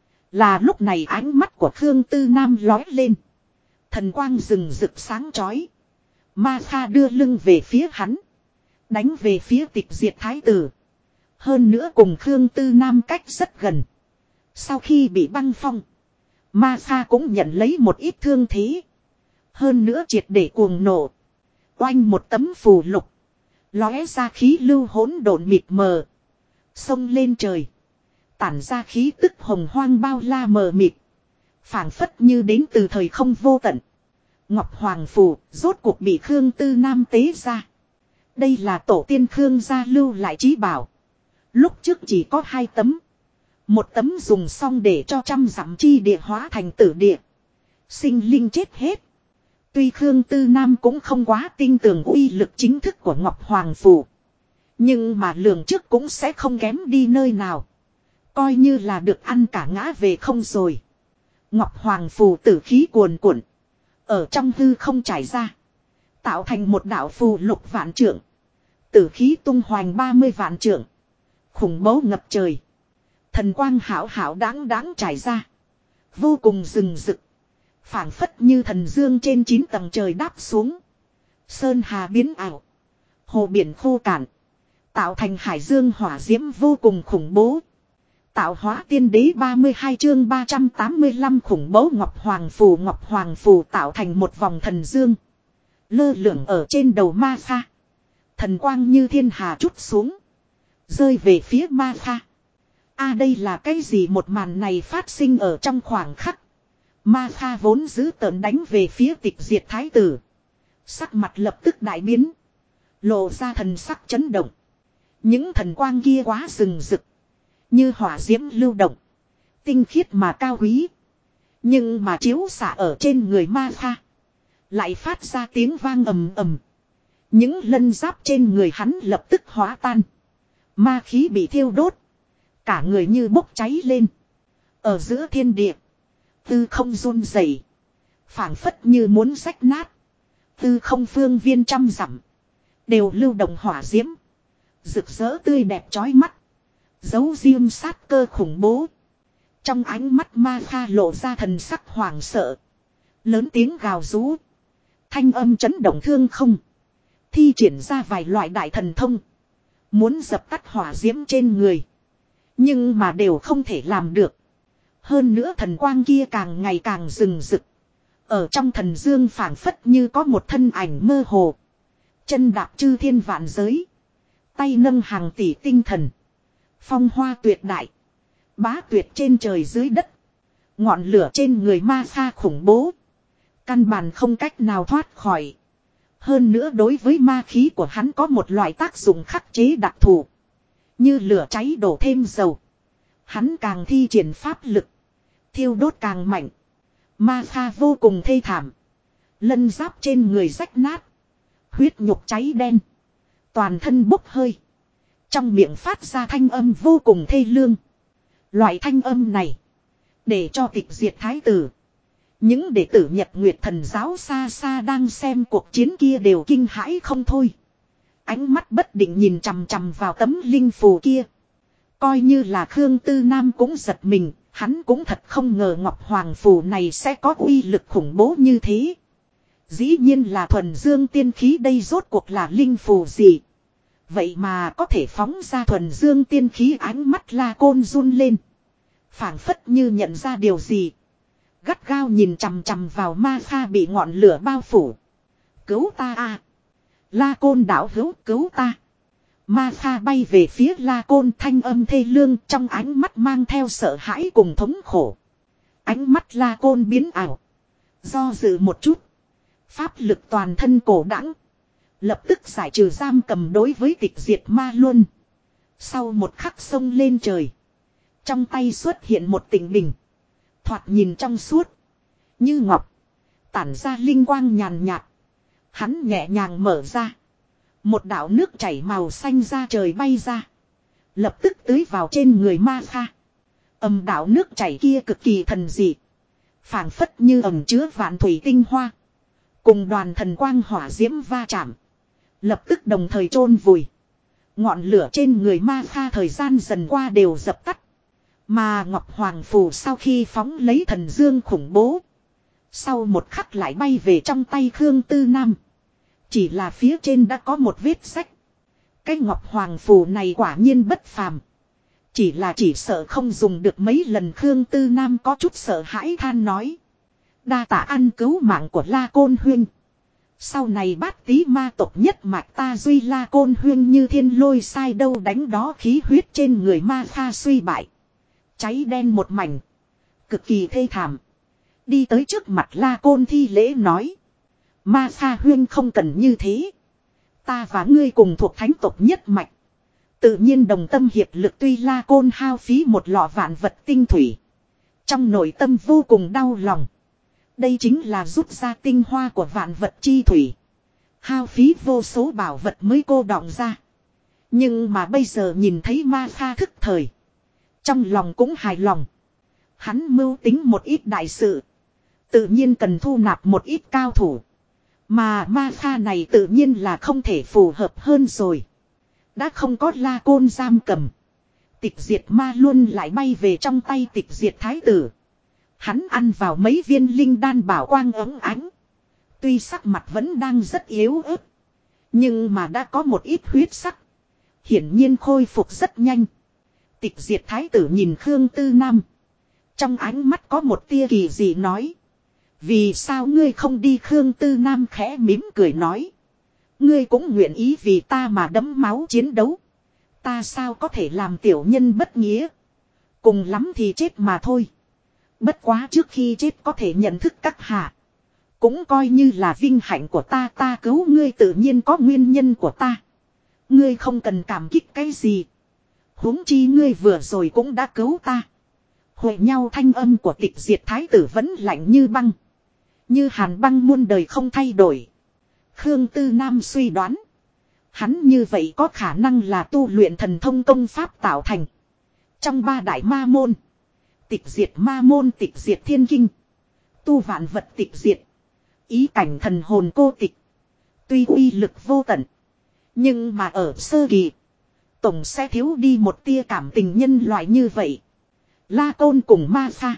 Là lúc này ánh mắt của Khương Tư Nam lói lên. Thần quang rừng rực sáng chói. Ma Kha đưa lưng về phía hắn, đánh về phía tịch diệt thái tử. Hơn nữa cùng Khương Tư Nam cách rất gần. Sau khi bị băng phong, Ma Kha cũng nhận lấy một ít thương thế. Hơn nữa triệt để cuồng nộ. Oanh một tấm phù lục. Lóe ra khí lưu hỗn độn mịt mờ. Xông lên trời. Tản ra khí tức hồng hoang bao la mờ mịt. Phảng phất như đến từ thời không vô tận. Ngọc Hoàng Phù rốt cuộc bị Khương Tư Nam tế ra. Đây là tổ tiên Khương gia lưu lại trí bảo. Lúc trước chỉ có 2 tấm. Một tấm dùng xong để cho trăm dặm chi địa hóa thành tử địa. Sinh linh chết hết. Tuy Khương Tư Nam cũng không quá tin tưởng uy lực chính thức của Ngọc Hoàng Phù. Nhưng mà lường trước cũng sẽ không kém đi nơi nào. Coi như là được ăn cả ngã về không rồi. Ngọc Hoàng Phù tử khí cuồn cuộn. Ở trong hư không trải ra. Tạo thành một đạo phù lục vạn trượng. Tử khí tung hoành 30 vạn trượng. Khủng bố ngập trời. Thần quang hảo hảo đáng đáng trải ra. Vô cùng rừng rực. Phảng phất như thần dương trên 9 tầng trời đáp xuống. Sơn hà biến ảo. Hồ biển khô cạn. Tạo thành hải dương hỏa diễm vô cùng khủng bố. Tạo hóa tiên đế 32 chương 385 khủng bố Ngọc Hoàng Phù tạo thành một vòng thần dương. Lơ lửng ở trên đầu Ma Kha. Thần quang như thiên hà trút xuống. Rơi về phía Ma Kha. Đây là cái gì một màn này phát sinh ở trong khoảng khắc. Ma Kha vốn giữ tợn đánh về phía Tịch Diệt Thái Tử. Sắc mặt lập tức đại biến. Lộ ra thần sắc chấn động. Những thần quang kia quá rừng rực. Như hỏa diễm lưu động. Tinh khiết mà cao quý. Nhưng mà chiếu xạ ở trên người Ma Kha. Lại phát ra tiếng vang ầm ầm. Những lân giáp trên người hắn lập tức hóa tan. Ma khí bị thiêu đốt. Cả người như bốc cháy lên. Ở giữa thiên địa. Tư không run rẩy, phảng phất như muốn rách nát. Tư không phương viên trăm dặm. Đều lưu động hỏa diễm. Rực rỡ tươi đẹp chói mắt. Giấu diêm sát cơ khủng bố. Trong ánh mắt Ma Kha lộ ra thần sắc hoảng sợ. Lớn tiếng gào rú. Thanh âm chấn động thương không. Thi triển ra vài loại đại thần thông. Muốn dập tắt hỏa diễm trên người. Nhưng mà đều không thể làm được. Hơn nữa thần quang kia càng ngày càng rừng rực. Ở trong thần dương phảng phất như có một thân ảnh mơ hồ. Chân đạp chư thiên vạn giới. Tay nâng hàng tỷ tinh thần. Phong hoa tuyệt đại. Bá tuyệt trên trời dưới đất. Ngọn lửa trên người Ma Kha khủng bố. Căn bản không cách nào thoát khỏi. Hơn nữa đối với ma khí của hắn có một loại tác dụng khắc chế đặc thù. Như lửa cháy đổ thêm dầu. Hắn càng thi triển pháp lực. Thiêu đốt càng mạnh. Ma Kha vô cùng thê thảm. Lân giáp trên người rách nát. Huyết nhục cháy đen. Toàn thân bốc hơi. Trong miệng phát ra thanh âm vô cùng thê lương. Loại thanh âm này. Để cho Tịch Diệt Thái Tử. Những đệ tử Nhật Nguyệt Thần Giáo xa xa đang xem cuộc chiến kia đều kinh hãi không thôi. Ánh mắt bất định nhìn chằm chằm vào tấm linh phù kia. Coi như là Khương Tư Nam cũng giật mình. Hắn cũng thật không ngờ Ngọc Hoàng Phù này sẽ có uy lực khủng bố như thế. Dĩ nhiên là thuần dương tiên khí, đây rốt cuộc là linh phù gì. Vậy mà có thể phóng ra thuần dương tiên khí. Ánh mắt La Côn run lên. Phảng phất như nhận ra điều gì. Gắt gao nhìn chằm chằm vào Ma Kha bị ngọn lửa bao phủ. Cứu ta a! La Côn đạo hữu, cứu ta! Ma Kha bay về phía La Côn, thanh âm thê lương, trong ánh mắt mang theo sợ hãi cùng thống khổ. Ánh mắt La Côn biến ảo. Do dự một chút. Pháp lực toàn thân cổ đãng. Lập tức giải trừ giam cầm đối với Tịch Diệt Ma Luân. Sau một khắc xông lên trời. Trong tay xuất hiện một tịnh bình. Thoạt nhìn trong suốt. Như ngọc. Tản ra linh quang nhàn nhạt. Hắn nhẹ nhàng mở ra. Một đạo nước chảy màu xanh ra trời bay ra. Lập tức tưới vào trên người Ma Kha. Đạo nước chảy kia cực kỳ thần dị. Phảng phất như ẩm chứa vạn thủy tinh hoa. Cùng đoàn thần quang hỏa diễm va chạm. Lập tức đồng thời chôn vùi. Ngọn lửa trên người Ma Kha thời gian dần qua đều dập tắt. Mà Ngọc Hoàng Phù sau khi phóng lấy thần dương khủng bố. Sau một khắc lại bay về trong tay Khương Tư Nam. Chỉ là phía trên đã có một vết sách. Cái Ngọc Hoàng Phù này quả nhiên bất phàm. Chỉ sợ không dùng được mấy lần Khương Tư Nam có chút sợ hãi than nói. Đa tạ ăn cứu mạng của La Côn Huynh. Sau này bát tí ma tộc nhất mạch ta duy La Côn Huynh như thiên lôi sai đâu đánh đó khí huyết trên người ma pha suy bại. Cháy đen một mảnh. Cực kỳ thê thảm. Đi tới trước mặt La Côn thi lễ nói. Ma pha Huynh không cần như thế. Ta và ngươi cùng thuộc thánh tộc nhất mạch. Tự nhiên đồng tâm hiệp lực tuy La Côn hao phí một lọ vạn vật tinh thủy. Trong nội tâm vô cùng đau lòng. Đây chính là rút ra tinh hoa của vạn vật chi thủy. Hao phí vô số bảo vật mới cô đọng ra. Nhưng mà bây giờ nhìn thấy ma pha thức thời. Trong lòng cũng hài lòng. Hắn mưu tính một ít đại sự. Tự nhiên cần thu nạp một ít cao thủ. Mà ma pha này tự nhiên là không thể phù hợp hơn rồi. Đã không có La Côn giam cầm. Tịch diệt ma luôn lại bay về trong tay tịch diệt thái tử. Hắn ăn vào mấy viên linh đan bảo quang ấm ánh. Tuy sắc mặt vẫn đang rất yếu ớt. Nhưng mà đã có một ít huyết sắc. Hiển nhiên khôi phục rất nhanh. Tịch diệt thái tử nhìn Khương Tư Nam. Trong ánh mắt có một tia kỳ dị nói. Vì sao ngươi không đi? Khương Tư Nam khẽ mỉm cười nói. Ngươi cũng nguyện ý vì ta mà đẫm máu chiến đấu. Ta sao có thể làm tiểu nhân bất nghĩa. Cùng lắm thì chết mà thôi. Bất quá trước khi chết có thể nhận thức các hạ. Cũng coi như là vinh hạnh của ta. Ta cứu ngươi tự nhiên có nguyên nhân của ta. Ngươi không cần cảm kích cái gì. Huống chi ngươi vừa rồi cũng đã cứu ta. Hội nhau thanh âm của tịch diệt thái tử vẫn lạnh như băng. Như hàn băng muôn đời không thay đổi. Khương Tư Nam suy đoán. Hắn như vậy có khả năng là tu luyện thần thông công pháp tạo thành. Trong ba đại ma môn. Tịch diệt ma môn, tịch diệt thiên kinh. Tu vạn vật tịch diệt. Ý cảnh thần hồn cô tịch. Tuy uy lực vô tận. Nhưng mà ở sơ kỳ. Tổng sẽ thiếu đi một tia cảm tình nhân loại như vậy. La Côn cùng ma pha.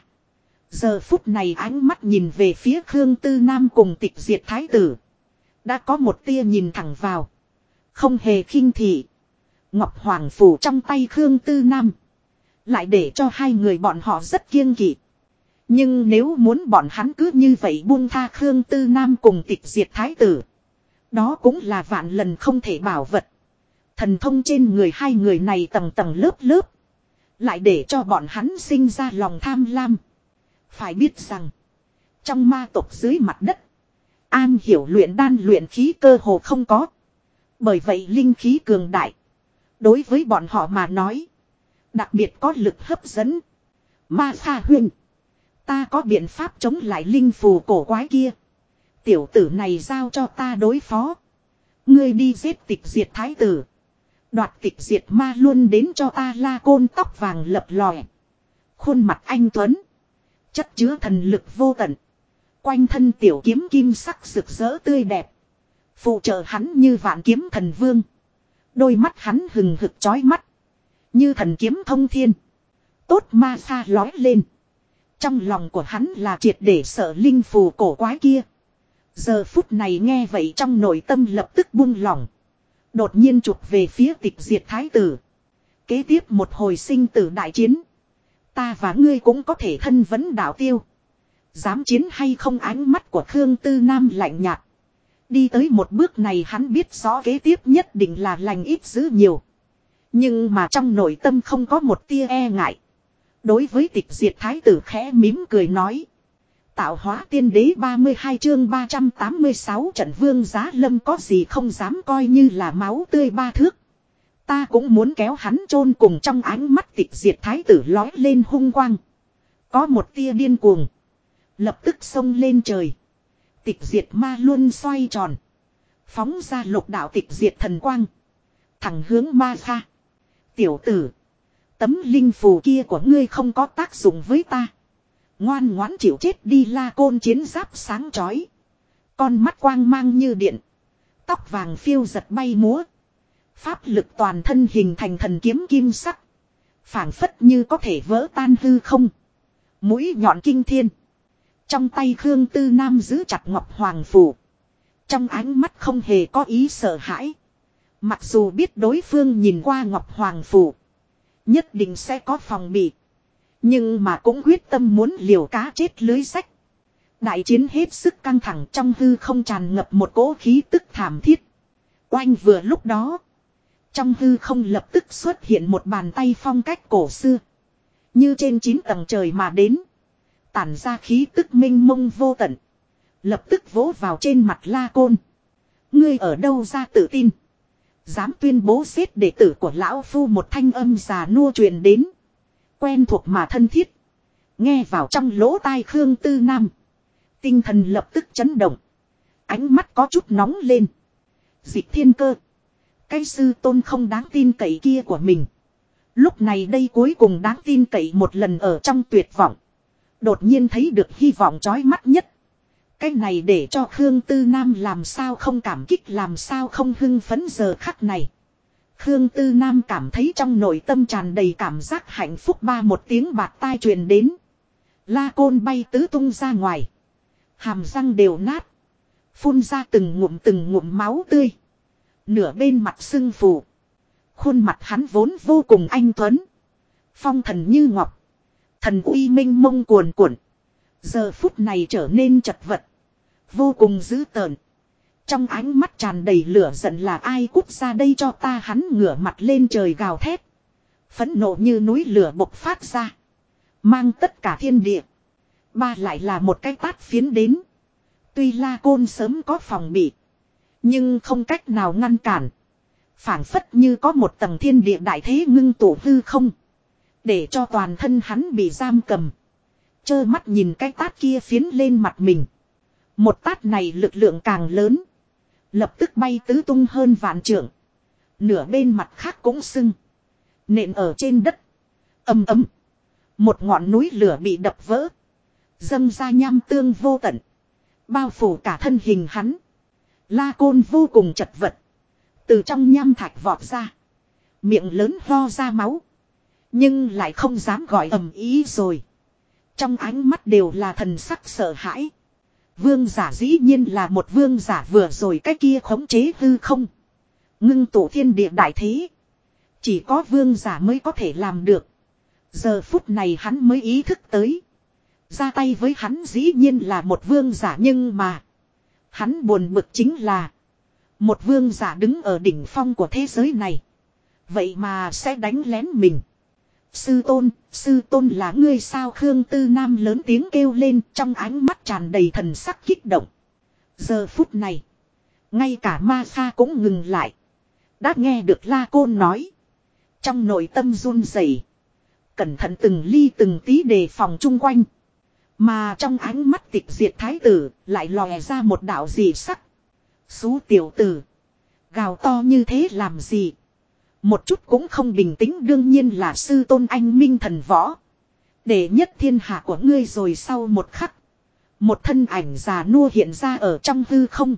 Giờ phút này ánh mắt nhìn về phía Khương Tư Nam cùng tịch diệt thái tử. Đã có một tia nhìn thẳng vào. Không hề khinh thị. Ngọc Hoàng phủ trong tay Khương Tư Nam. Lại để cho hai người bọn họ rất kiêng kỵ. Nhưng nếu muốn bọn hắn cứ như vậy buông tha Khương Tư Nam cùng tịch diệt thái tử. Đó cũng là vạn lần không thể bảo vật. Thần thông trên người hai người này tầng tầng lớp lớp. Lại để cho bọn hắn sinh ra lòng tham lam. Phải biết rằng. Trong ma tộc dưới mặt đất. An hiểu luyện đan luyện khí cơ hồ không có. Bởi vậy linh khí cường đại. Đối với bọn họ mà nói. Đặc biệt có lực hấp dẫn. Ma pha huynh. Ta có biện pháp chống lại linh phù cổ quái kia. Tiểu tử này giao cho ta đối phó. Ngươi đi giết tịch diệt thái tử. Đoạt tịch diệt ma luôn đến cho ta. La Côn tóc vàng lập lòe. Khuôn mặt anh tuấn. Chất chứa thần lực vô tận. Quanh thân tiểu kiếm kim sắc rực rỡ tươi đẹp. Phụ trợ hắn như vạn kiếm thần vương. Đôi mắt hắn hừng hực chói mắt. Như thần kiếm thông thiên. Tốt ma pha lói lên. Trong lòng của hắn là triệt để sợ linh phù cổ quái kia. Giờ phút này nghe vậy trong nội tâm lập tức buông lỏng. Đột nhiên chụp về phía tịch diệt thái tử. Kế tiếp một hồi sinh tử đại chiến. Ta và ngươi cũng có thể thân vấn đạo tiêu. Dám chiến hay không? Ánh mắt của Khương Tư Nam lạnh nhạt. Đi tới một bước này hắn biết rõ kế tiếp nhất định là lành ít dữ nhiều. Nhưng mà trong nội tâm không có một tia e ngại. Đối với tịch diệt thái tử khẽ mím cười nói. Tạo hóa tiên đế 32 chương 386 trận vương giá lâm có gì không dám coi như là máu tươi ba thước. Ta cũng muốn kéo hắn chôn cùng. Trong ánh mắt tịch diệt thái tử lói lên hung quang. Có một tia điên cuồng. Lập tức xông lên trời. Tịch diệt ma luôn xoay tròn. Phóng ra lục đạo tịch diệt thần quang. Thẳng hướng ma pha. Tiểu tử. Tấm linh phù kia của ngươi không có tác dụng với ta. Ngoan ngoãn chịu chết đi. La Côn chiến giáp sáng chói. Con mắt quang mang như điện. Tóc vàng phiêu giật bay múa. Pháp lực toàn thân hình thành thần kiếm kim sắc. Phảng phất như có thể vỡ tan hư không. Mũi nhọn kinh thiên. Trong tay Khương Tư Nam giữ chặt Ngọc Hoàng Phủ. Trong ánh mắt không hề có ý sợ hãi. Mặc dù biết đối phương nhìn qua Ngọc Hoàng Phủ. Nhất định sẽ có phòng bị. Nhưng mà cũng quyết tâm muốn liều cá chết lưới rách. Đại chiến hết sức căng thẳng, trong hư không tràn ngập một cỗ khí tức thảm thiết. Oanh, vừa lúc đó. Trong hư không lập tức xuất hiện một bàn tay phong cách cổ xưa. Như trên 9 tầng trời mà đến. Tản ra khí tức minh mông vô tận. Lập tức vỗ vào trên mặt La Côn. Ngươi ở đâu ra tự tin? Dám tuyên bố giết đệ tử của lão phu, một thanh âm già nua truyền đến. Quen thuộc mà thân thiết. Nghe vào trong lỗ tai Khương Tư Nam. Tinh thần lập tức chấn động. Ánh mắt có chút nóng lên. Dịch Thiên Cơ. Cái sư tôn không đáng tin cậy kia của mình. Lúc này đây cuối cùng đáng tin cậy một lần ở trong tuyệt vọng. Đột nhiên thấy được hy vọng chói mắt nhất. Cái này để cho Khương Tư Nam làm sao không cảm kích, làm sao không hưng phấn giờ khắc này. Khương Tư Nam cảm thấy trong nội tâm tràn đầy cảm giác hạnh phúc. Ba một tiếng bạt tai truyền đến. La Côn bay tứ tung ra ngoài. Hàm răng đều nát. Phun ra từng ngụm máu tươi. Nửa bên mặt sưng phù. Khuôn mặt hắn vốn vô cùng anh tuấn. Phong thần như ngọc. Thần uy minh mông cuồn cuộn. Giờ phút này trở nên chật vật. Vô cùng dữ tợn. Trong ánh mắt tràn đầy lửa giận, là ai cút ra đây cho ta, hắn ngửa mặt lên trời gào thét. Phẫn nộ như núi lửa bộc phát ra. Mang tất cả thiên địa. Ba lại là một cái tát phiến đến. Tuy La Côn sớm có phòng bị. Nhưng không cách nào ngăn cản. Phảng phất như có một tầng thiên địa đại thế ngưng tụ hư không. Để cho toàn thân hắn bị giam cầm. Chơ mắt nhìn cái tát kia phiến lên mặt mình. Một tát này lực lượng càng lớn. Lập tức bay tứ tung hơn vạn trượng. Nửa bên mặt khác cũng sưng. Nện ở trên đất. Ầm ầm. Một ngọn núi lửa bị đập vỡ. Dâng ra nham tương vô tận. Bao phủ cả thân hình hắn. La Côn vô cùng chật vật. Từ trong nham thạch vọt ra. Miệng lớn ho ra máu. Nhưng lại không dám gọi ầm ý rồi. Trong ánh mắt đều là thần sắc sợ hãi. Vương giả dĩ nhiên là một vương giả, vừa rồi cái kia khống chế hư không. Ngưng tụ thiên địa đại thế. Chỉ có vương giả mới có thể làm được. Giờ phút này hắn mới ý thức tới. Ra tay với hắn dĩ nhiên là một vương giả, nhưng mà. Hắn buồn bực chính là. Một vương giả đứng ở đỉnh phong của thế giới này. Vậy mà sẽ đánh lén mình. Sư tôn là ngươi sao? Khương Tư Nam lớn tiếng kêu lên, trong ánh mắt tràn đầy thần sắc kích động. Giờ phút này, ngay cả Ma Kha cũng ngừng lại. Đã nghe được La Côn nói. Trong nội tâm run rẩy, cẩn thận từng ly từng tí đề phòng chung quanh. Mà trong ánh mắt tịch diệt thái tử, lại lòe ra một đạo dị sắc. Xú tiểu tử, gào to như thế làm gì? Một chút cũng không bình tĩnh, đương nhiên là sư tôn anh minh thần võ. Đệ nhất thiên hạ của ngươi. Rồi sau một khắc, một thân ảnh già nua hiện ra ở trong hư không.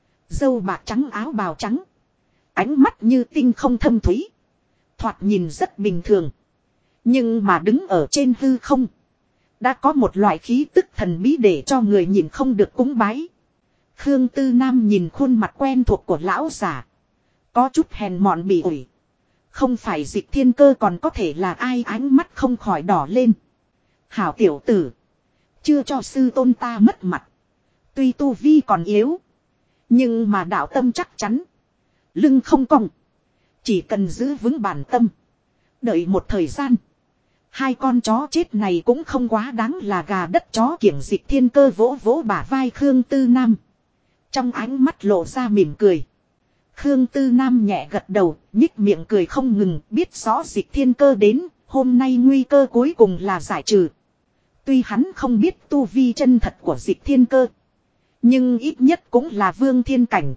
Dâu bạc trắng, áo bào trắng. Ánh mắt như tinh không thâm thúy. Thoạt nhìn rất bình thường. Nhưng mà đứng ở trên hư không. Đã có một loại khí tức thần bí để cho người nhìn không được cúng bái. Khương Tư Nam nhìn khuôn mặt quen thuộc của lão giả. Có chút hèn mọn bị ủi. Không phải Dịch Thiên Cơ còn có thể là ai, ánh mắt không khỏi đỏ lên. Hảo tiểu tử. Chưa cho sư tôn ta mất mặt. Tuy tu vi còn yếu. Nhưng mà đạo tâm chắc chắn. Lưng không cong. Chỉ cần giữ vững bản tâm. Đợi một thời gian. Hai con chó chết này cũng không quá đáng là gà đất chó kiểng. Dịch Thiên Cơ vỗ vỗ bả vai Khương Tư Nam. Trong ánh mắt lộ ra mỉm cười. Khương Tư Nam nhẹ gật đầu, nhích miệng cười không ngừng, biết rõ Dịch Thiên Cơ đến, hôm nay nguy cơ cuối cùng là giải trừ. Tuy hắn không biết tu vi chân thật của Dịch Thiên Cơ, nhưng ít nhất cũng là vương thiên cảnh.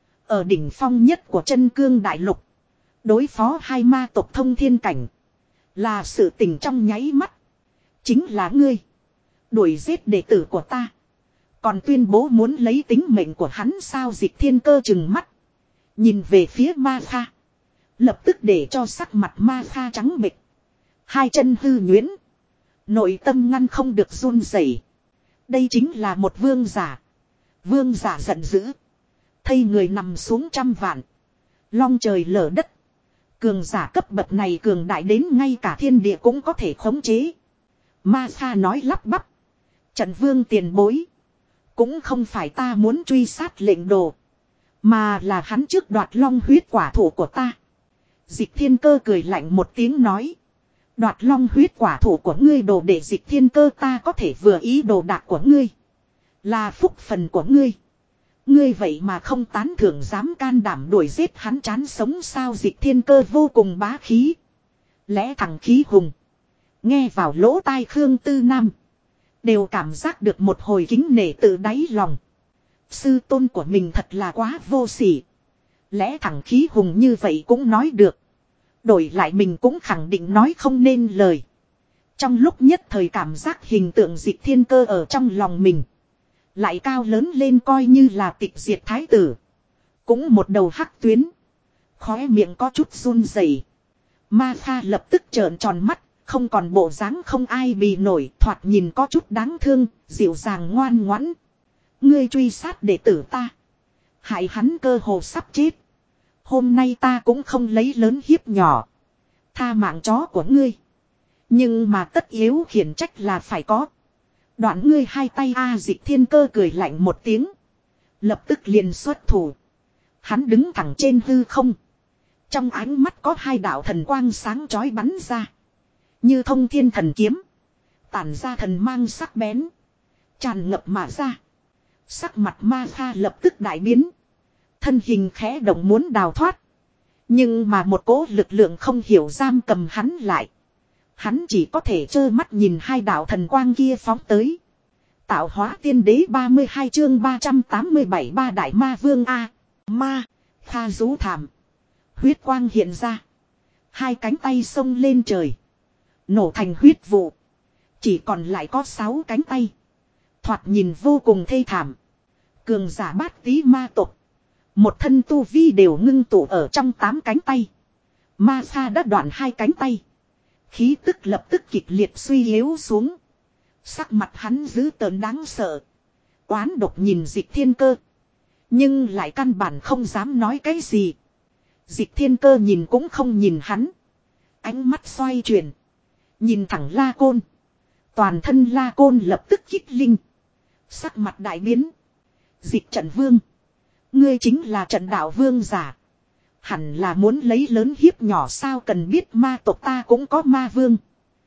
Ở đỉnh phong nhất của chân cương đại lục, đối phó hai ma tộc thông thiên cảnh, là sự tình trong nháy mắt. Chính là ngươi, đuổi giết đệ tử của ta, còn tuyên bố muốn lấy tính mệnh của hắn sao? Dịch Thiên Cơ trừng mắt. Nhìn về phía Ma Kha. Lập tức để cho sắc mặt Ma Kha trắng bệch. Hai chân hư nhuyễn. Nội tâm ngăn không được run rẩy. Đây chính là một vương giả. Vương giả giận dữ. Thây người nằm xuống trăm vạn. Long trời lở đất. Cường giả cấp bậc này cường đại đến ngay cả thiên địa cũng có thể khống chế. Ma Kha nói lắp bắp. Trận vương tiền bối. Cũng không phải ta muốn truy sát lệnh đồ. Mà là hắn trước đoạt long huyết quả thụ của ta. Dịch Thiên Cơ cười lạnh một tiếng nói. Đoạt long huyết quả thụ của ngươi đồ để Dịch Thiên Cơ ta có thể vừa ý đồ đạc của ngươi. Là phúc phần của ngươi. Ngươi vậy mà không tán thưởng dám can đảm đuổi giết hắn chán sống sao. Dịch Thiên Cơ vô cùng bá khí. Lẽ thẳng khí hùng. Nghe vào lỗ tai Khương Tư Nam. Đều cảm giác được một hồi kính nể từ đáy lòng. Sư tôn của mình thật là quá vô sỉ. Lẽ thẳng khí hùng như vậy cũng nói được. Đổi lại mình cũng khẳng định nói không nên lời. Trong lúc nhất thời cảm giác hình tượng Dịch Thiên Cơ ở trong lòng mình. Lại cao lớn lên coi như là tịch diệt thái tử. Cũng một đầu hắc tuyến. Khóe miệng có chút run rẩy. Ma Kha lập tức trợn tròn mắt. Không còn bộ dáng không ai bì nổi. Thoạt nhìn có chút đáng thương. Dịu dàng ngoan ngoãn. Ngươi truy sát đệ tử ta. Hại hắn cơ hồ sắp chết. Hôm nay ta cũng không lấy lớn hiếp nhỏ. Tha mạng chó của ngươi. Nhưng mà tất yếu khiển trách là phải có. Đoạn ngươi hai tay Dịch Thiên Cơ cười lạnh một tiếng. Lập tức liền xuất thủ. Hắn đứng thẳng trên hư không. Trong ánh mắt có hai đạo thần quang sáng chói bắn ra. Như thông thiên thần kiếm. Tản ra thần mang sắc bén. Tràn ngập mà ra. Sắc mặt Ma Kha lập tức đại biến. Thân hình khẽ động muốn đào thoát. Nhưng mà một cỗ lực lượng không hiểu giam cầm hắn lại. Hắn chỉ có thể trơ mắt nhìn hai đạo thần quang kia phóng tới. Tạo hóa tiên đế 32 chương 387 ba đại ma vương A. Ma. Kha rú thảm. Huyết quang hiện ra. Hai cánh tay xông lên trời. Nổ thành huyết vụ. Chỉ còn lại có 6 cánh tay. Thoạt nhìn vô cùng thê thảm. Cường giả bát tí ma tộc. Một thân tu vi đều ngưng tụ ở trong 8 cánh tay. Ma Kha đã đoạn 2 cánh tay. Khí tức lập tức kịch liệt suy yếu xuống. Sắc mặt hắn dữ tợn đáng sợ. Oán độc nhìn Dịch Thiên Cơ. Nhưng lại căn bản không dám nói cái gì. Dịch Thiên Cơ nhìn cũng không nhìn hắn. Ánh mắt xoay chuyển. Nhìn thẳng La Côn. Toàn thân La Côn lập tức kích linh. Sắc mặt đại biến. Dịch trận vương. Ngươi chính là trận đạo vương giả. Hẳn là muốn lấy lớn hiếp nhỏ sao cần biết ma tộc ta cũng có ma vương.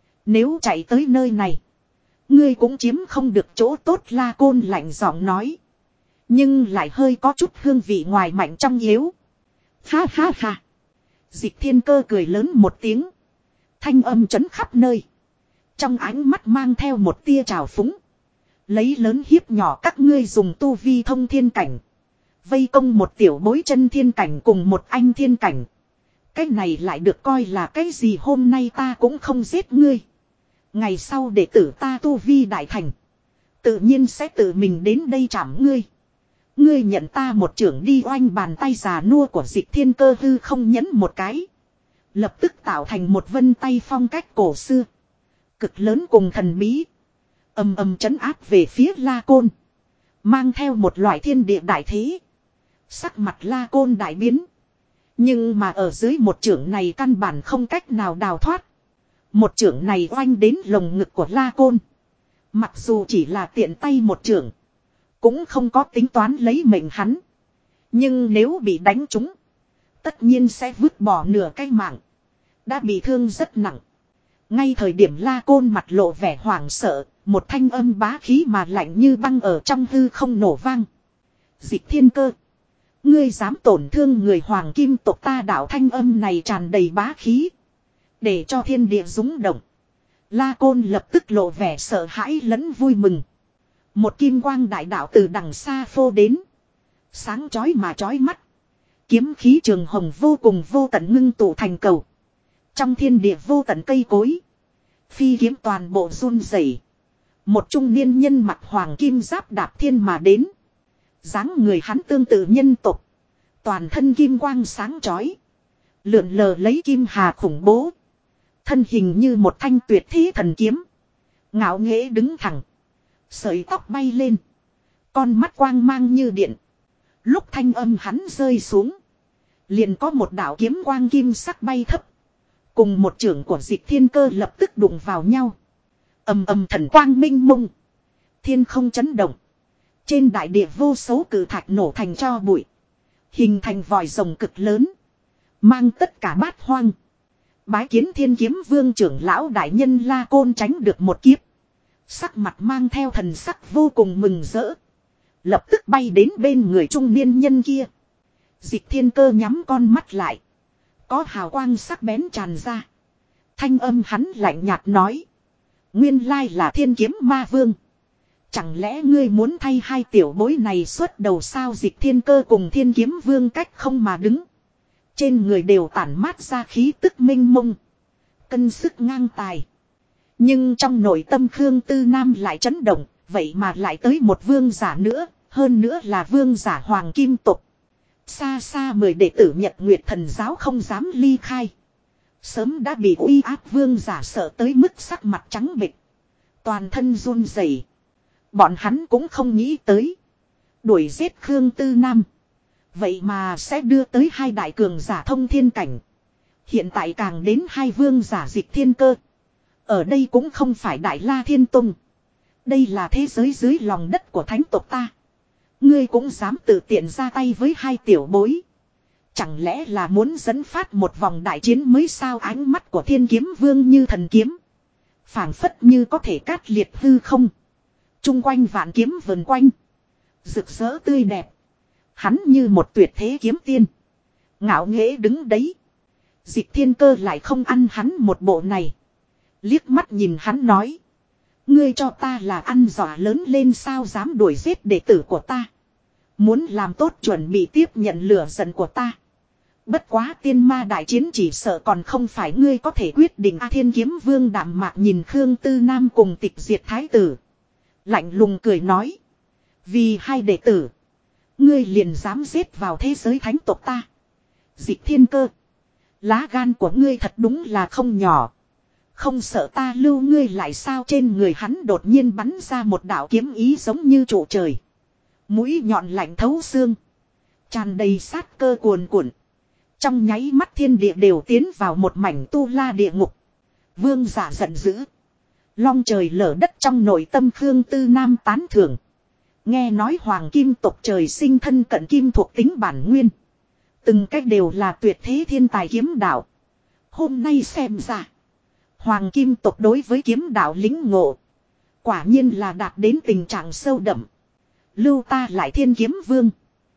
Nếu chạy tới nơi này. Ngươi cũng chiếm không được chỗ tốt La Côn lạnh giọng nói. Nhưng lại hơi có chút hương vị ngoài mạnh trong yếu. Ha ha ha. Dịch Thiên Cơ cười lớn một tiếng. Thanh âm chấn khắp nơi. Trong ánh mắt mang theo một tia trào phúng. Lấy lớn hiếp nhỏ các ngươi dùng tu vi thông thiên cảnh. Vây công một tiểu bối chân thiên cảnh cùng một anh thiên cảnh. Cái này lại được coi là cái gì hôm nay ta cũng không giết ngươi. Ngày sau đệ tử ta tu vi đại thành. Tự nhiên sẽ tự mình đến đây chạm ngươi. Ngươi nhận ta một trưởng đi oanh bàn tay già nua của Dịch Thiên Cơ hư không nhấn một cái. Lập tức tạo thành một vân tay phong cách cổ xưa. Cực lớn cùng thần bí. Ầm ầm trấn áp về phía La Côn. Mang theo một loại thiên địa đại thế. Sắc mặt La Côn đại biến. Nhưng mà ở dưới một trưởng này căn bản không cách nào đào thoát. Một trưởng này oanh đến lồng ngực của La Côn. Mặc dù chỉ là tiện tay một trưởng. Cũng không có tính toán lấy mệnh hắn. Nhưng nếu bị đánh trúng. Tất nhiên sẽ vứt bỏ nửa cái mạng. Đã bị thương rất nặng. Ngay thời điểm La Côn mặt lộ vẻ hoảng sợ. Một thanh âm bá khí mà lạnh như băng ở trong hư không nổ vang. Dịch Thiên Cơ. Ngươi dám tổn thương người hoàng kim tộc ta đạo thanh âm này tràn đầy bá khí. Để cho thiên địa rúng động. La Côn lập tức lộ vẻ sợ hãi lẫn vui mừng. Một kim quang đại đạo từ đằng xa phô đến. Sáng chói mà chói mắt. Kiếm khí trường hồng vô cùng vô tận ngưng tụ thành cầu. Trong thiên địa vô tận cây cối. Phi kiếm toàn bộ run rẩy. Một trung niên nhân mặt hoàng kim giáp đạp thiên mà đến. Dáng người hắn tương tự nhân tộc. Toàn thân kim quang sáng chói. Lượn lờ lấy kim hà khủng bố. Thân hình như một thanh tuyệt thế thần kiếm. Ngạo nghễ đứng thẳng. Sợi tóc bay lên. Con mắt quang mang như điện. Lúc thanh âm hắn rơi xuống. Liền có một đạo kiếm quang kim sắc bay thấp. Cùng một trưởng của Dịch Thiên Cơ lập tức đụng vào nhau. Ầm ầm thần quang minh mông. Thiên không chấn động. Trên đại địa vô số cử thạch nổ thành tro bụi. Hình thành vòi rồng cực lớn. Mang tất cả bát hoang. Bái kiến Thiên Kiếm Vương trưởng lão đại nhân La Côn tránh được một kiếp. Sắc mặt mang theo thần sắc vô cùng mừng rỡ. Lập tức bay đến bên người trung niên nhân kia. Dịch Thiên Cơ nhắm con mắt lại. Có hào quang sắc bén tràn ra. Thanh âm hắn lạnh nhạt nói. Nguyên lai là Thiên Kiếm Ma Vương. Chẳng lẽ ngươi muốn thay hai tiểu bối này xuất đầu sao? Dịch Thiên Cơ cùng Thiên Kiếm Vương cách không mà đứng. Trên người đều tản mát ra khí tức minh mông. Cân sức ngang tài. Nhưng trong nội tâm Khương Tư Nam lại chấn động. Vậy mà lại tới một vương giả nữa. Hơn nữa là vương giả hoàng kim tộc. Xa xa 10 đệ tử Nhật Nguyệt Thần Giáo không dám ly khai. Sớm đã bị uy áp vương giả sợ tới mức sắc mặt trắng bệch. Toàn thân run rẩy. Bọn hắn cũng không nghĩ tới. Đuổi giết Khương Tư Nam. Vậy mà sẽ đưa tới hai đại cường giả thông thiên cảnh. Hiện tại càng đến hai vương giả Dịch Thiên Cơ. Ở đây cũng không phải Đại La Thiên Tông. Đây là thế giới dưới lòng đất của thánh tộc ta. Ngươi cũng dám tự tiện ra tay với hai tiểu bối. Chẳng lẽ là muốn dẫn phát một vòng đại chiến mới sao? Ánh mắt của Thiên Kiếm Vương như thần kiếm. Phảng phất như có thể cát liệt hư không. Trung quanh vạn kiếm vần quanh. Rực rỡ tươi đẹp. Hắn như một tuyệt thế kiếm tiên. Ngạo nghễ đứng đấy. Dịch Thiên Cơ lại không ăn hắn một bộ này. Liếc mắt nhìn hắn nói. Ngươi cho ta là ăn dọa lớn lên sao? Dám đuổi giết đệ tử của ta. Muốn làm tốt chuẩn bị tiếp nhận lửa giận của ta. Bất quá tiên ma đại chiến chỉ sợ còn không phải ngươi có thể quyết định. Thiên Kiếm Vương đạm mạc nhìn Khương Tư Nam cùng Tịch Diệt Thái Tử. Lạnh lùng cười nói. Vì hai đệ tử. Ngươi liền dám giết vào thế giới thánh tộc ta. Dịch Thiên Cơ. Lá gan của ngươi thật đúng là không nhỏ. Không sợ ta lưu ngươi lại sao? Trên người hắn đột nhiên bắn ra một đạo kiếm ý giống như trụ trời. Mũi nhọn lạnh thấu xương. Tràn đầy sát cơ cuồn cuộn. Trong nháy mắt thiên địa đều tiến vào một mảnh tu la địa ngục. Vương giả giận dữ. Long trời lở đất trong nội tâm Khương Tư Nam tán thưởng. Nghe nói hoàng kim tộc trời sinh thân cận kim thuộc tính bản nguyên. Từng cách đều là tuyệt thế thiên tài kiếm đạo. Hôm nay xem ra. Hoàng kim tộc đối với kiếm đạo lính ngộ. Quả nhiên là đạt đến tình trạng sâu đậm. Lưu ta lại Thiên Kiếm Vương.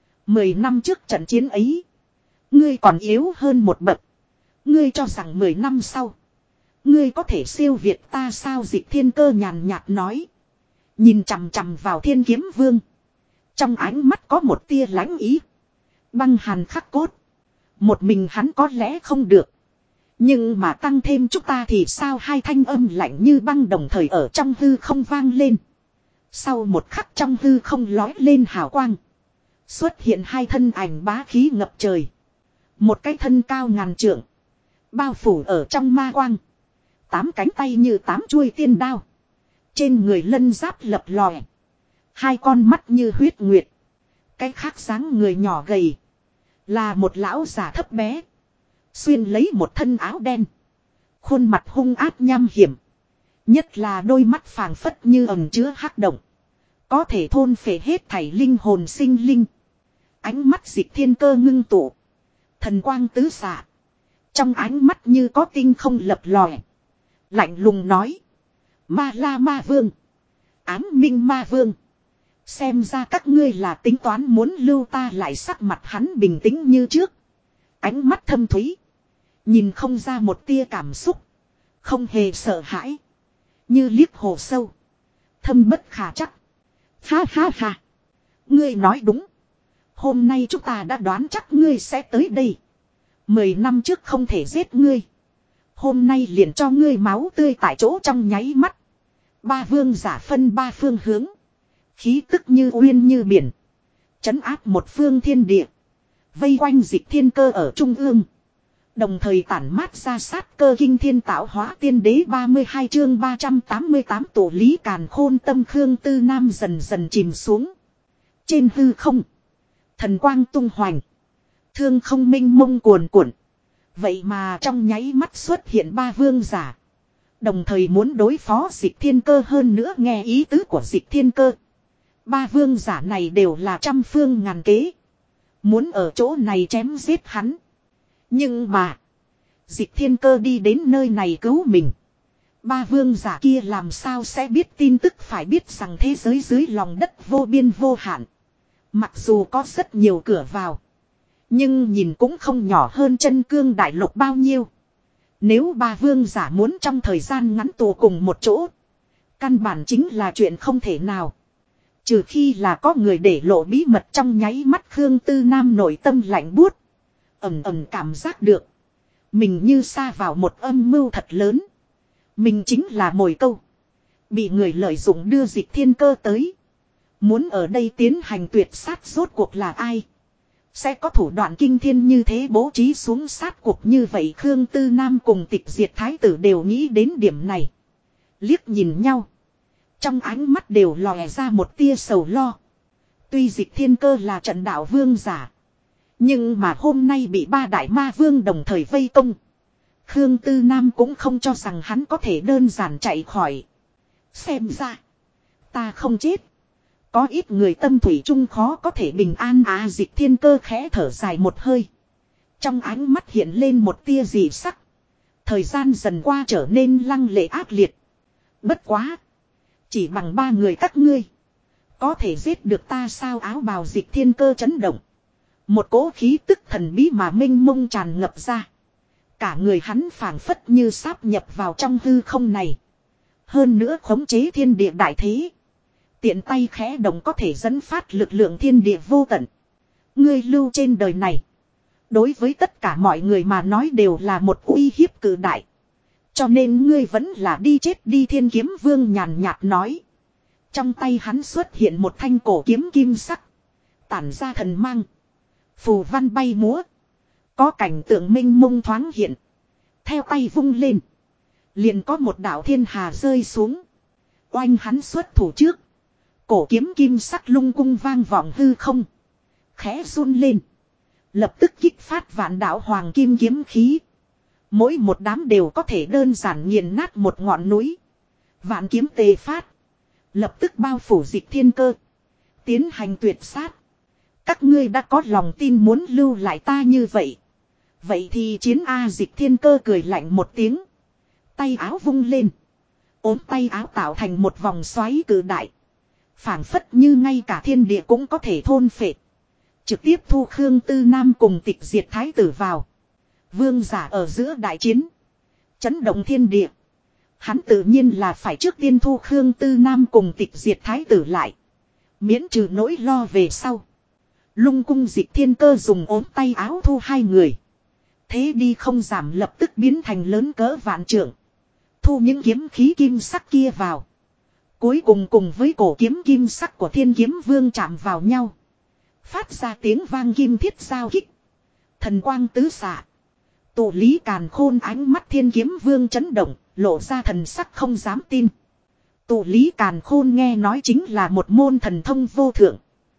10 năm trước trận chiến ấy. Ngươi còn yếu hơn một bậc. Ngươi cho rằng 10 năm sau. Ngươi có thể siêu việt ta sao? Dịch Thiên Cơ nhàn nhạt nói. Nhìn chằm chằm vào Thiên Kiếm Vương. Trong ánh mắt có một tia lãnh ý. Băng hàn khắc cốt. Một mình hắn có lẽ không được. Nhưng mà tăng thêm chúng ta thì sao? Hai thanh âm lạnh như băng đồng thời ở trong hư không vang lên. Sau một khắc trong hư không lói lên hào quang. Xuất hiện hai thân ảnh bá khí ngập trời. Một cái thân cao ngàn trượng. Bao phủ ở trong ma quang. 8 cánh tay như 8 chuôi tiên đao. Trên người lân giáp lập lòe. Hai con mắt như huyết nguyệt. Cái khác dáng người nhỏ gầy. Là một lão già thấp bé. Xuyên lấy một thân áo đen. Khuôn mặt hung ác nham hiểm. Nhất là đôi mắt phảng phất như ẩn chứa hắc động. Có thể thôn phệ hết thảy linh hồn sinh linh. Ánh mắt Dịch Thiên Cơ ngưng tụ. Thần quang tứ xạ. Trong ánh mắt như có tinh không lập lòe. Lạnh lùng nói. Ma La Ma Vương. Ám Minh Ma Vương. Xem ra các ngươi là tính toán muốn lưu ta lại. Sắc mặt hắn bình tĩnh như trước. Ánh mắt thâm thúy. Nhìn không ra một tia cảm xúc. Không hề sợ hãi. Như liếc hồ sâu. Thâm bất khả chắc. Ha ha ha. Ngươi nói đúng. Hôm nay chúng ta đã đoán chắc ngươi sẽ tới đây. 10 năm trước không thể giết ngươi. Hôm nay liền cho ngươi máu tươi tại chỗ trong nháy mắt. Ba vương giả phân ba phương hướng. Khí tức như uyên như biển. Trấn áp một phương thiên địa. Vây quanh Dịch Thiên Cơ ở trung ương. Đồng thời tản mát ra sát cơ kinh thiên tạo hóa tiên đế 32 chương 388 tổ lý càn khôn tâm Khương Tư Nam dần dần chìm xuống. Trên hư không. Thần quang tung hoành. Thương không mênh mông cuồn cuộn. Vậy mà trong nháy mắt xuất hiện 3 vương giả. Đồng thời muốn đối phó Dịch Thiên Cơ, hơn nữa nghe ý tứ của Dịch Thiên Cơ. 3 vương giả này đều là trăm phương ngàn kế. Muốn ở chỗ này chém giết hắn. Nhưng mà. Dịch Thiên Cơ đi đến nơi này cứu mình. 3 vương giả kia làm sao sẽ biết tin tức, phải biết rằng thế giới dưới lòng đất vô biên vô hạn. Mặc dù có rất nhiều cửa vào. Nhưng nhìn cũng không nhỏ hơn Chân Cương Đại Lục bao nhiêu. Nếu 3 vương giả muốn trong thời gian ngắn tù cùng một chỗ. Căn bản chính là chuyện không thể nào. Trừ khi là có người để lộ bí mật, trong nháy mắt Khương Tư Nam nội tâm lạnh buốt. Ẩm ẩm cảm giác được. Mình như sa vào một âm mưu thật lớn. Mình chính là mồi câu. Bị người lợi dụng đưa Dịch Thiên Cơ tới. Muốn ở đây tiến hành tuyệt sát, rốt cuộc là ai? Sẽ có thủ đoạn kinh thiên như thế bố trí xuống sát cuộc như vậy? Khương Tư Nam cùng Tịch Diệt Thái tử đều nghĩ đến điểm này. Liếc nhìn nhau. Trong ánh mắt đều lòe ra một tia sầu lo. Tuy Dịch Thiên Cơ là trận đạo vương giả. Nhưng mà hôm nay bị 3 đại ma vương đồng thời vây công. Khương Tư Nam cũng không cho rằng hắn có thể đơn giản chạy khỏi. Xem ra. Ta không chết. Có ít người tâm thủy chung khó có thể bình an à. Dịch Thiên Cơ khẽ thở dài một hơi. Trong ánh mắt hiện lên một tia dị sắc. Thời gian dần qua trở nên lăng lệ ác liệt. Bất quá. Chỉ bằng 3 người các ngươi. Có thể giết được ta sao? Áo bào Dịch Thiên Cơ chấn động. Một cỗ khí tức thần bí mà mênh mông tràn ngập ra. Cả người hắn phảng phất như sáp nhập vào trong hư không này. Hơn nữa khống chế thiên địa đại thế. Tiện tay khẽ động có thể dẫn phát lực lượng thiên địa vô tận. Ngươi lưu trên đời này. Đối với tất cả mọi người mà nói đều là một uy hiếp cự đại. Cho nên ngươi vẫn là đi chết đi. Thiên Kiếm Vương nhàn nhạt nói. Trong tay hắn xuất hiện một thanh cổ kiếm kim sắc. Tản ra thần mang. Phù văn bay múa. Có cảnh tượng minh mông thoáng hiện. Theo tay vung lên. Liền có một đạo thiên hà rơi xuống. Oanh, hắn xuất thủ trước. Cổ kiếm kim sắc lung cung vang vọng hư không. Khẽ run lên. Lập tức kích phát vạn đạo hoàng kim kiếm khí. Mỗi một đám đều có thể đơn giản nghiền nát một ngọn núi. Vạn kiếm tề phát. Lập tức bao phủ Dịch Thiên Cơ. Tiến hành tuyệt sát. Các ngươi đã có lòng tin muốn lưu lại ta như vậy. Vậy thì chiến A. Dịch Thiên Cơ cười lạnh một tiếng. Tay áo vung lên. Ốm tay áo tạo thành một vòng xoáy cự đại. Phảng phất như ngay cả thiên địa cũng có thể thôn phệ. Trực tiếp thu Khương Tư Nam cùng Tịch Diệt Thái tử vào. Vương giả ở giữa đại chiến. Chấn động thiên địa. Hắn tự nhiên là phải trước tiên thu Khương Tư Nam cùng Tịch Diệt Thái tử lại. Miễn trừ nỗi lo về sau. Lung cung Dịch Thiên Cơ dùng ốm tay áo thu 2 người. Thế đi không giảm, lập tức biến thành lớn cỡ vạn trượng. Thu những kiếm khí kim sắc kia vào. Cuối cùng cùng với cổ kiếm kim sắc của Thiên Kiếm Vương chạm vào nhau. Phát ra tiếng vang kim thiết giao kích. Thần quang tứ xạ. Tụ lý càn khôn, ánh mắt Thiên Kiếm Vương chấn động, lộ ra thần sắc không dám tin. Tụ lý càn khôn nghe nói chính là một môn thần thông vô thượng.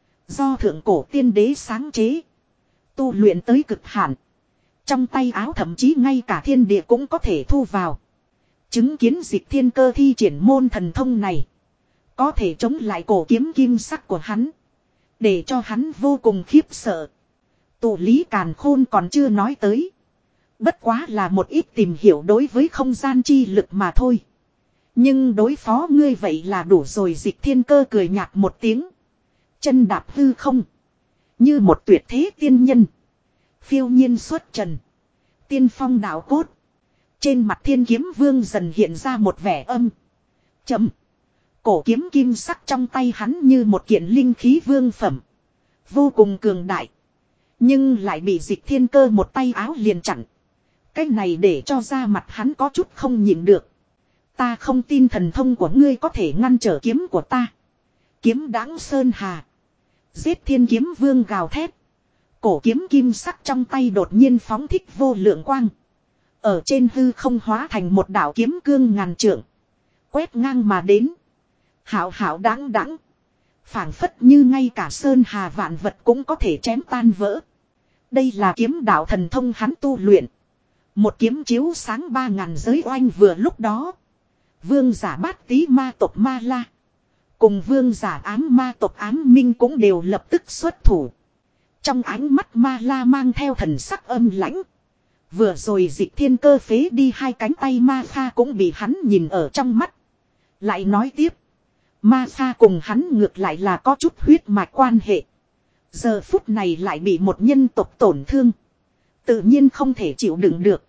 Do thượng cổ tiên đế sáng chế. Tu luyện tới cực hạn. Trong tay áo thậm chí ngay cả thiên địa cũng có thể thu vào. Chứng kiến Dịch Thiên Cơ thi triển môn thần thông này. Có thể chống lại cổ kiếm kim sắc của hắn. Để cho hắn vô cùng khiếp sợ. Tụ lý càn khôn còn chưa nói tới. Bất quá là một ít tìm hiểu đối với không gian chi lực mà thôi. Nhưng đối phó ngươi vậy là đủ rồi. Dịch Thiên Cơ cười nhạt một tiếng. Chân đạp hư không. Như một tuyệt thế tiên nhân. Phiêu nhiên xuất trần. Tiên phong đạo cốt. Trên mặt Thiên Kiếm Vương dần hiện ra một vẻ âm. Chậm. Cổ kiếm kim sắc trong tay hắn như một kiện linh khí vương phẩm. Vô cùng cường đại. Nhưng lại bị Dịch Thiên Cơ một tay áo liền chặn. Cái này để cho ra mặt hắn có chút không nhịn được. Ta không tin thần thông của ngươi có thể ngăn trở kiếm của ta. Kiếm đáng sơn hà. Giết Thiên Kiếm Vương gào thét. Cổ kiếm kim sắc trong tay đột nhiên phóng thích vô lượng quang. Ở trên hư không hóa thành một đạo kiếm cương ngàn trượng. Quét ngang mà đến. Hảo hảo đáng đáng. Phảng phất như ngay cả sơn hà vạn vật cũng có thể chém tan vỡ. Đây là kiếm đạo thần thông hắn tu luyện. Một kiếm chiếu sáng 3.000 giới oanh vừa lúc đó. Vương giả Bát Tý ma tộc Ma La. Cùng vương giả ám ma tộc Ám Minh cũng đều lập tức xuất thủ. Trong ánh mắt Ma La mang theo thần sắc âm lãnh. Vừa rồi Dịch Thiên Cơ phế đi 2 cánh tay Ma Kha cũng bị hắn nhìn ở trong mắt. Lại nói tiếp. Ma Kha cùng hắn ngược lại là có chút huyết mạch quan hệ. Giờ phút này lại bị một nhân tộc tổn thương. Tự nhiên không thể chịu đựng được.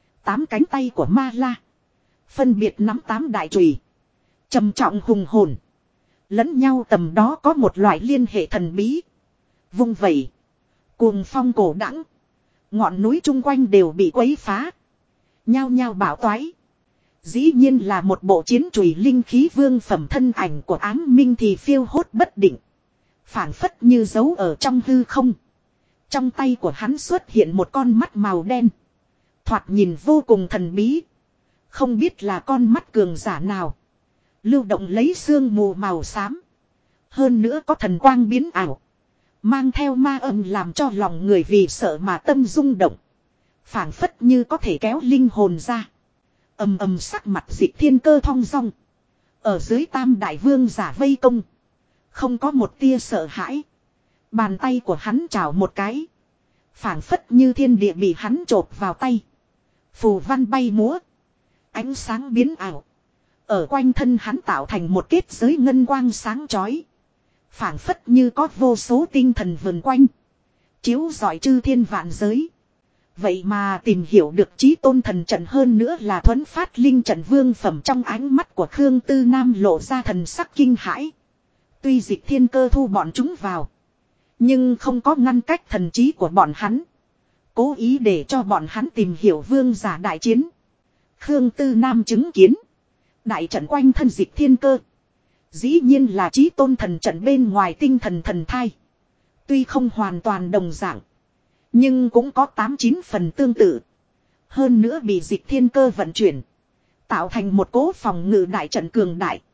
8 cánh tay của Ma La. Phân biệt nắm 8 đại chùy. Trầm trọng hùng hồn. Lẫn nhau tầm đó có một loại liên hệ thần bí. Vung vẩy. Cuồng phong cổ đãng. Ngọn núi chung quanh đều bị quấy phá. Nhao nhao bảo toái. Dĩ nhiên là một bộ chiến chùy linh khí vương phẩm thân ảnh của Ám Minh thì phiêu hốt bất định. Phảng phất như giấu ở trong hư không. Trong tay của hắn xuất hiện một con mắt màu đen. Thoạt nhìn vô cùng thần bí. Không biết là con mắt cường giả nào. Lưu động lấy sương mù màu xám. Hơn nữa có thần quang biến ảo. Mang theo ma âm làm cho lòng người vì sợ mà tâm rung động. Phảng phất như có thể kéo linh hồn ra. Ầm ầm sắc mặt Dịch Thiên Cơ thong dong. Ở dưới tam đại vương giả vây công. Không có một tia sợ hãi. Bàn tay của hắn chảo một cái. Phảng phất như thiên địa bị hắn chộp vào tay. Phù văn bay múa. Ánh sáng biến ảo. Ở quanh thân hắn tạo thành một kết giới ngân quang sáng chói. Phảng phất như có vô số tinh thần vần quanh. Chiếu rọi chư thiên vạn giới. Vậy mà tìm hiểu được chí tôn thần trận hơn nữa là thuấn phát linh trận vương phẩm trong ánh mắt của Khương Tư Nam lộ ra thần sắc kinh hãi. Tuy Dịch Thiên Cơ thu bọn chúng vào. Nhưng không có ngăn cách thần trí của bọn hắn. Cố ý để cho bọn hắn tìm hiểu vương giả đại chiến. Khương Tư Nam chứng kiến. Đại trận quanh thân Dịch Thiên Cơ. Dĩ nhiên là chí tôn thần trận bên ngoài tinh thần thần thai. Tuy không hoàn toàn đồng dạng. Nhưng cũng có 8-9 phần tương tự. Hơn nữa bị Dịch Thiên Cơ vận chuyển. Tạo thành một cố phòng ngự đại trận cường đại.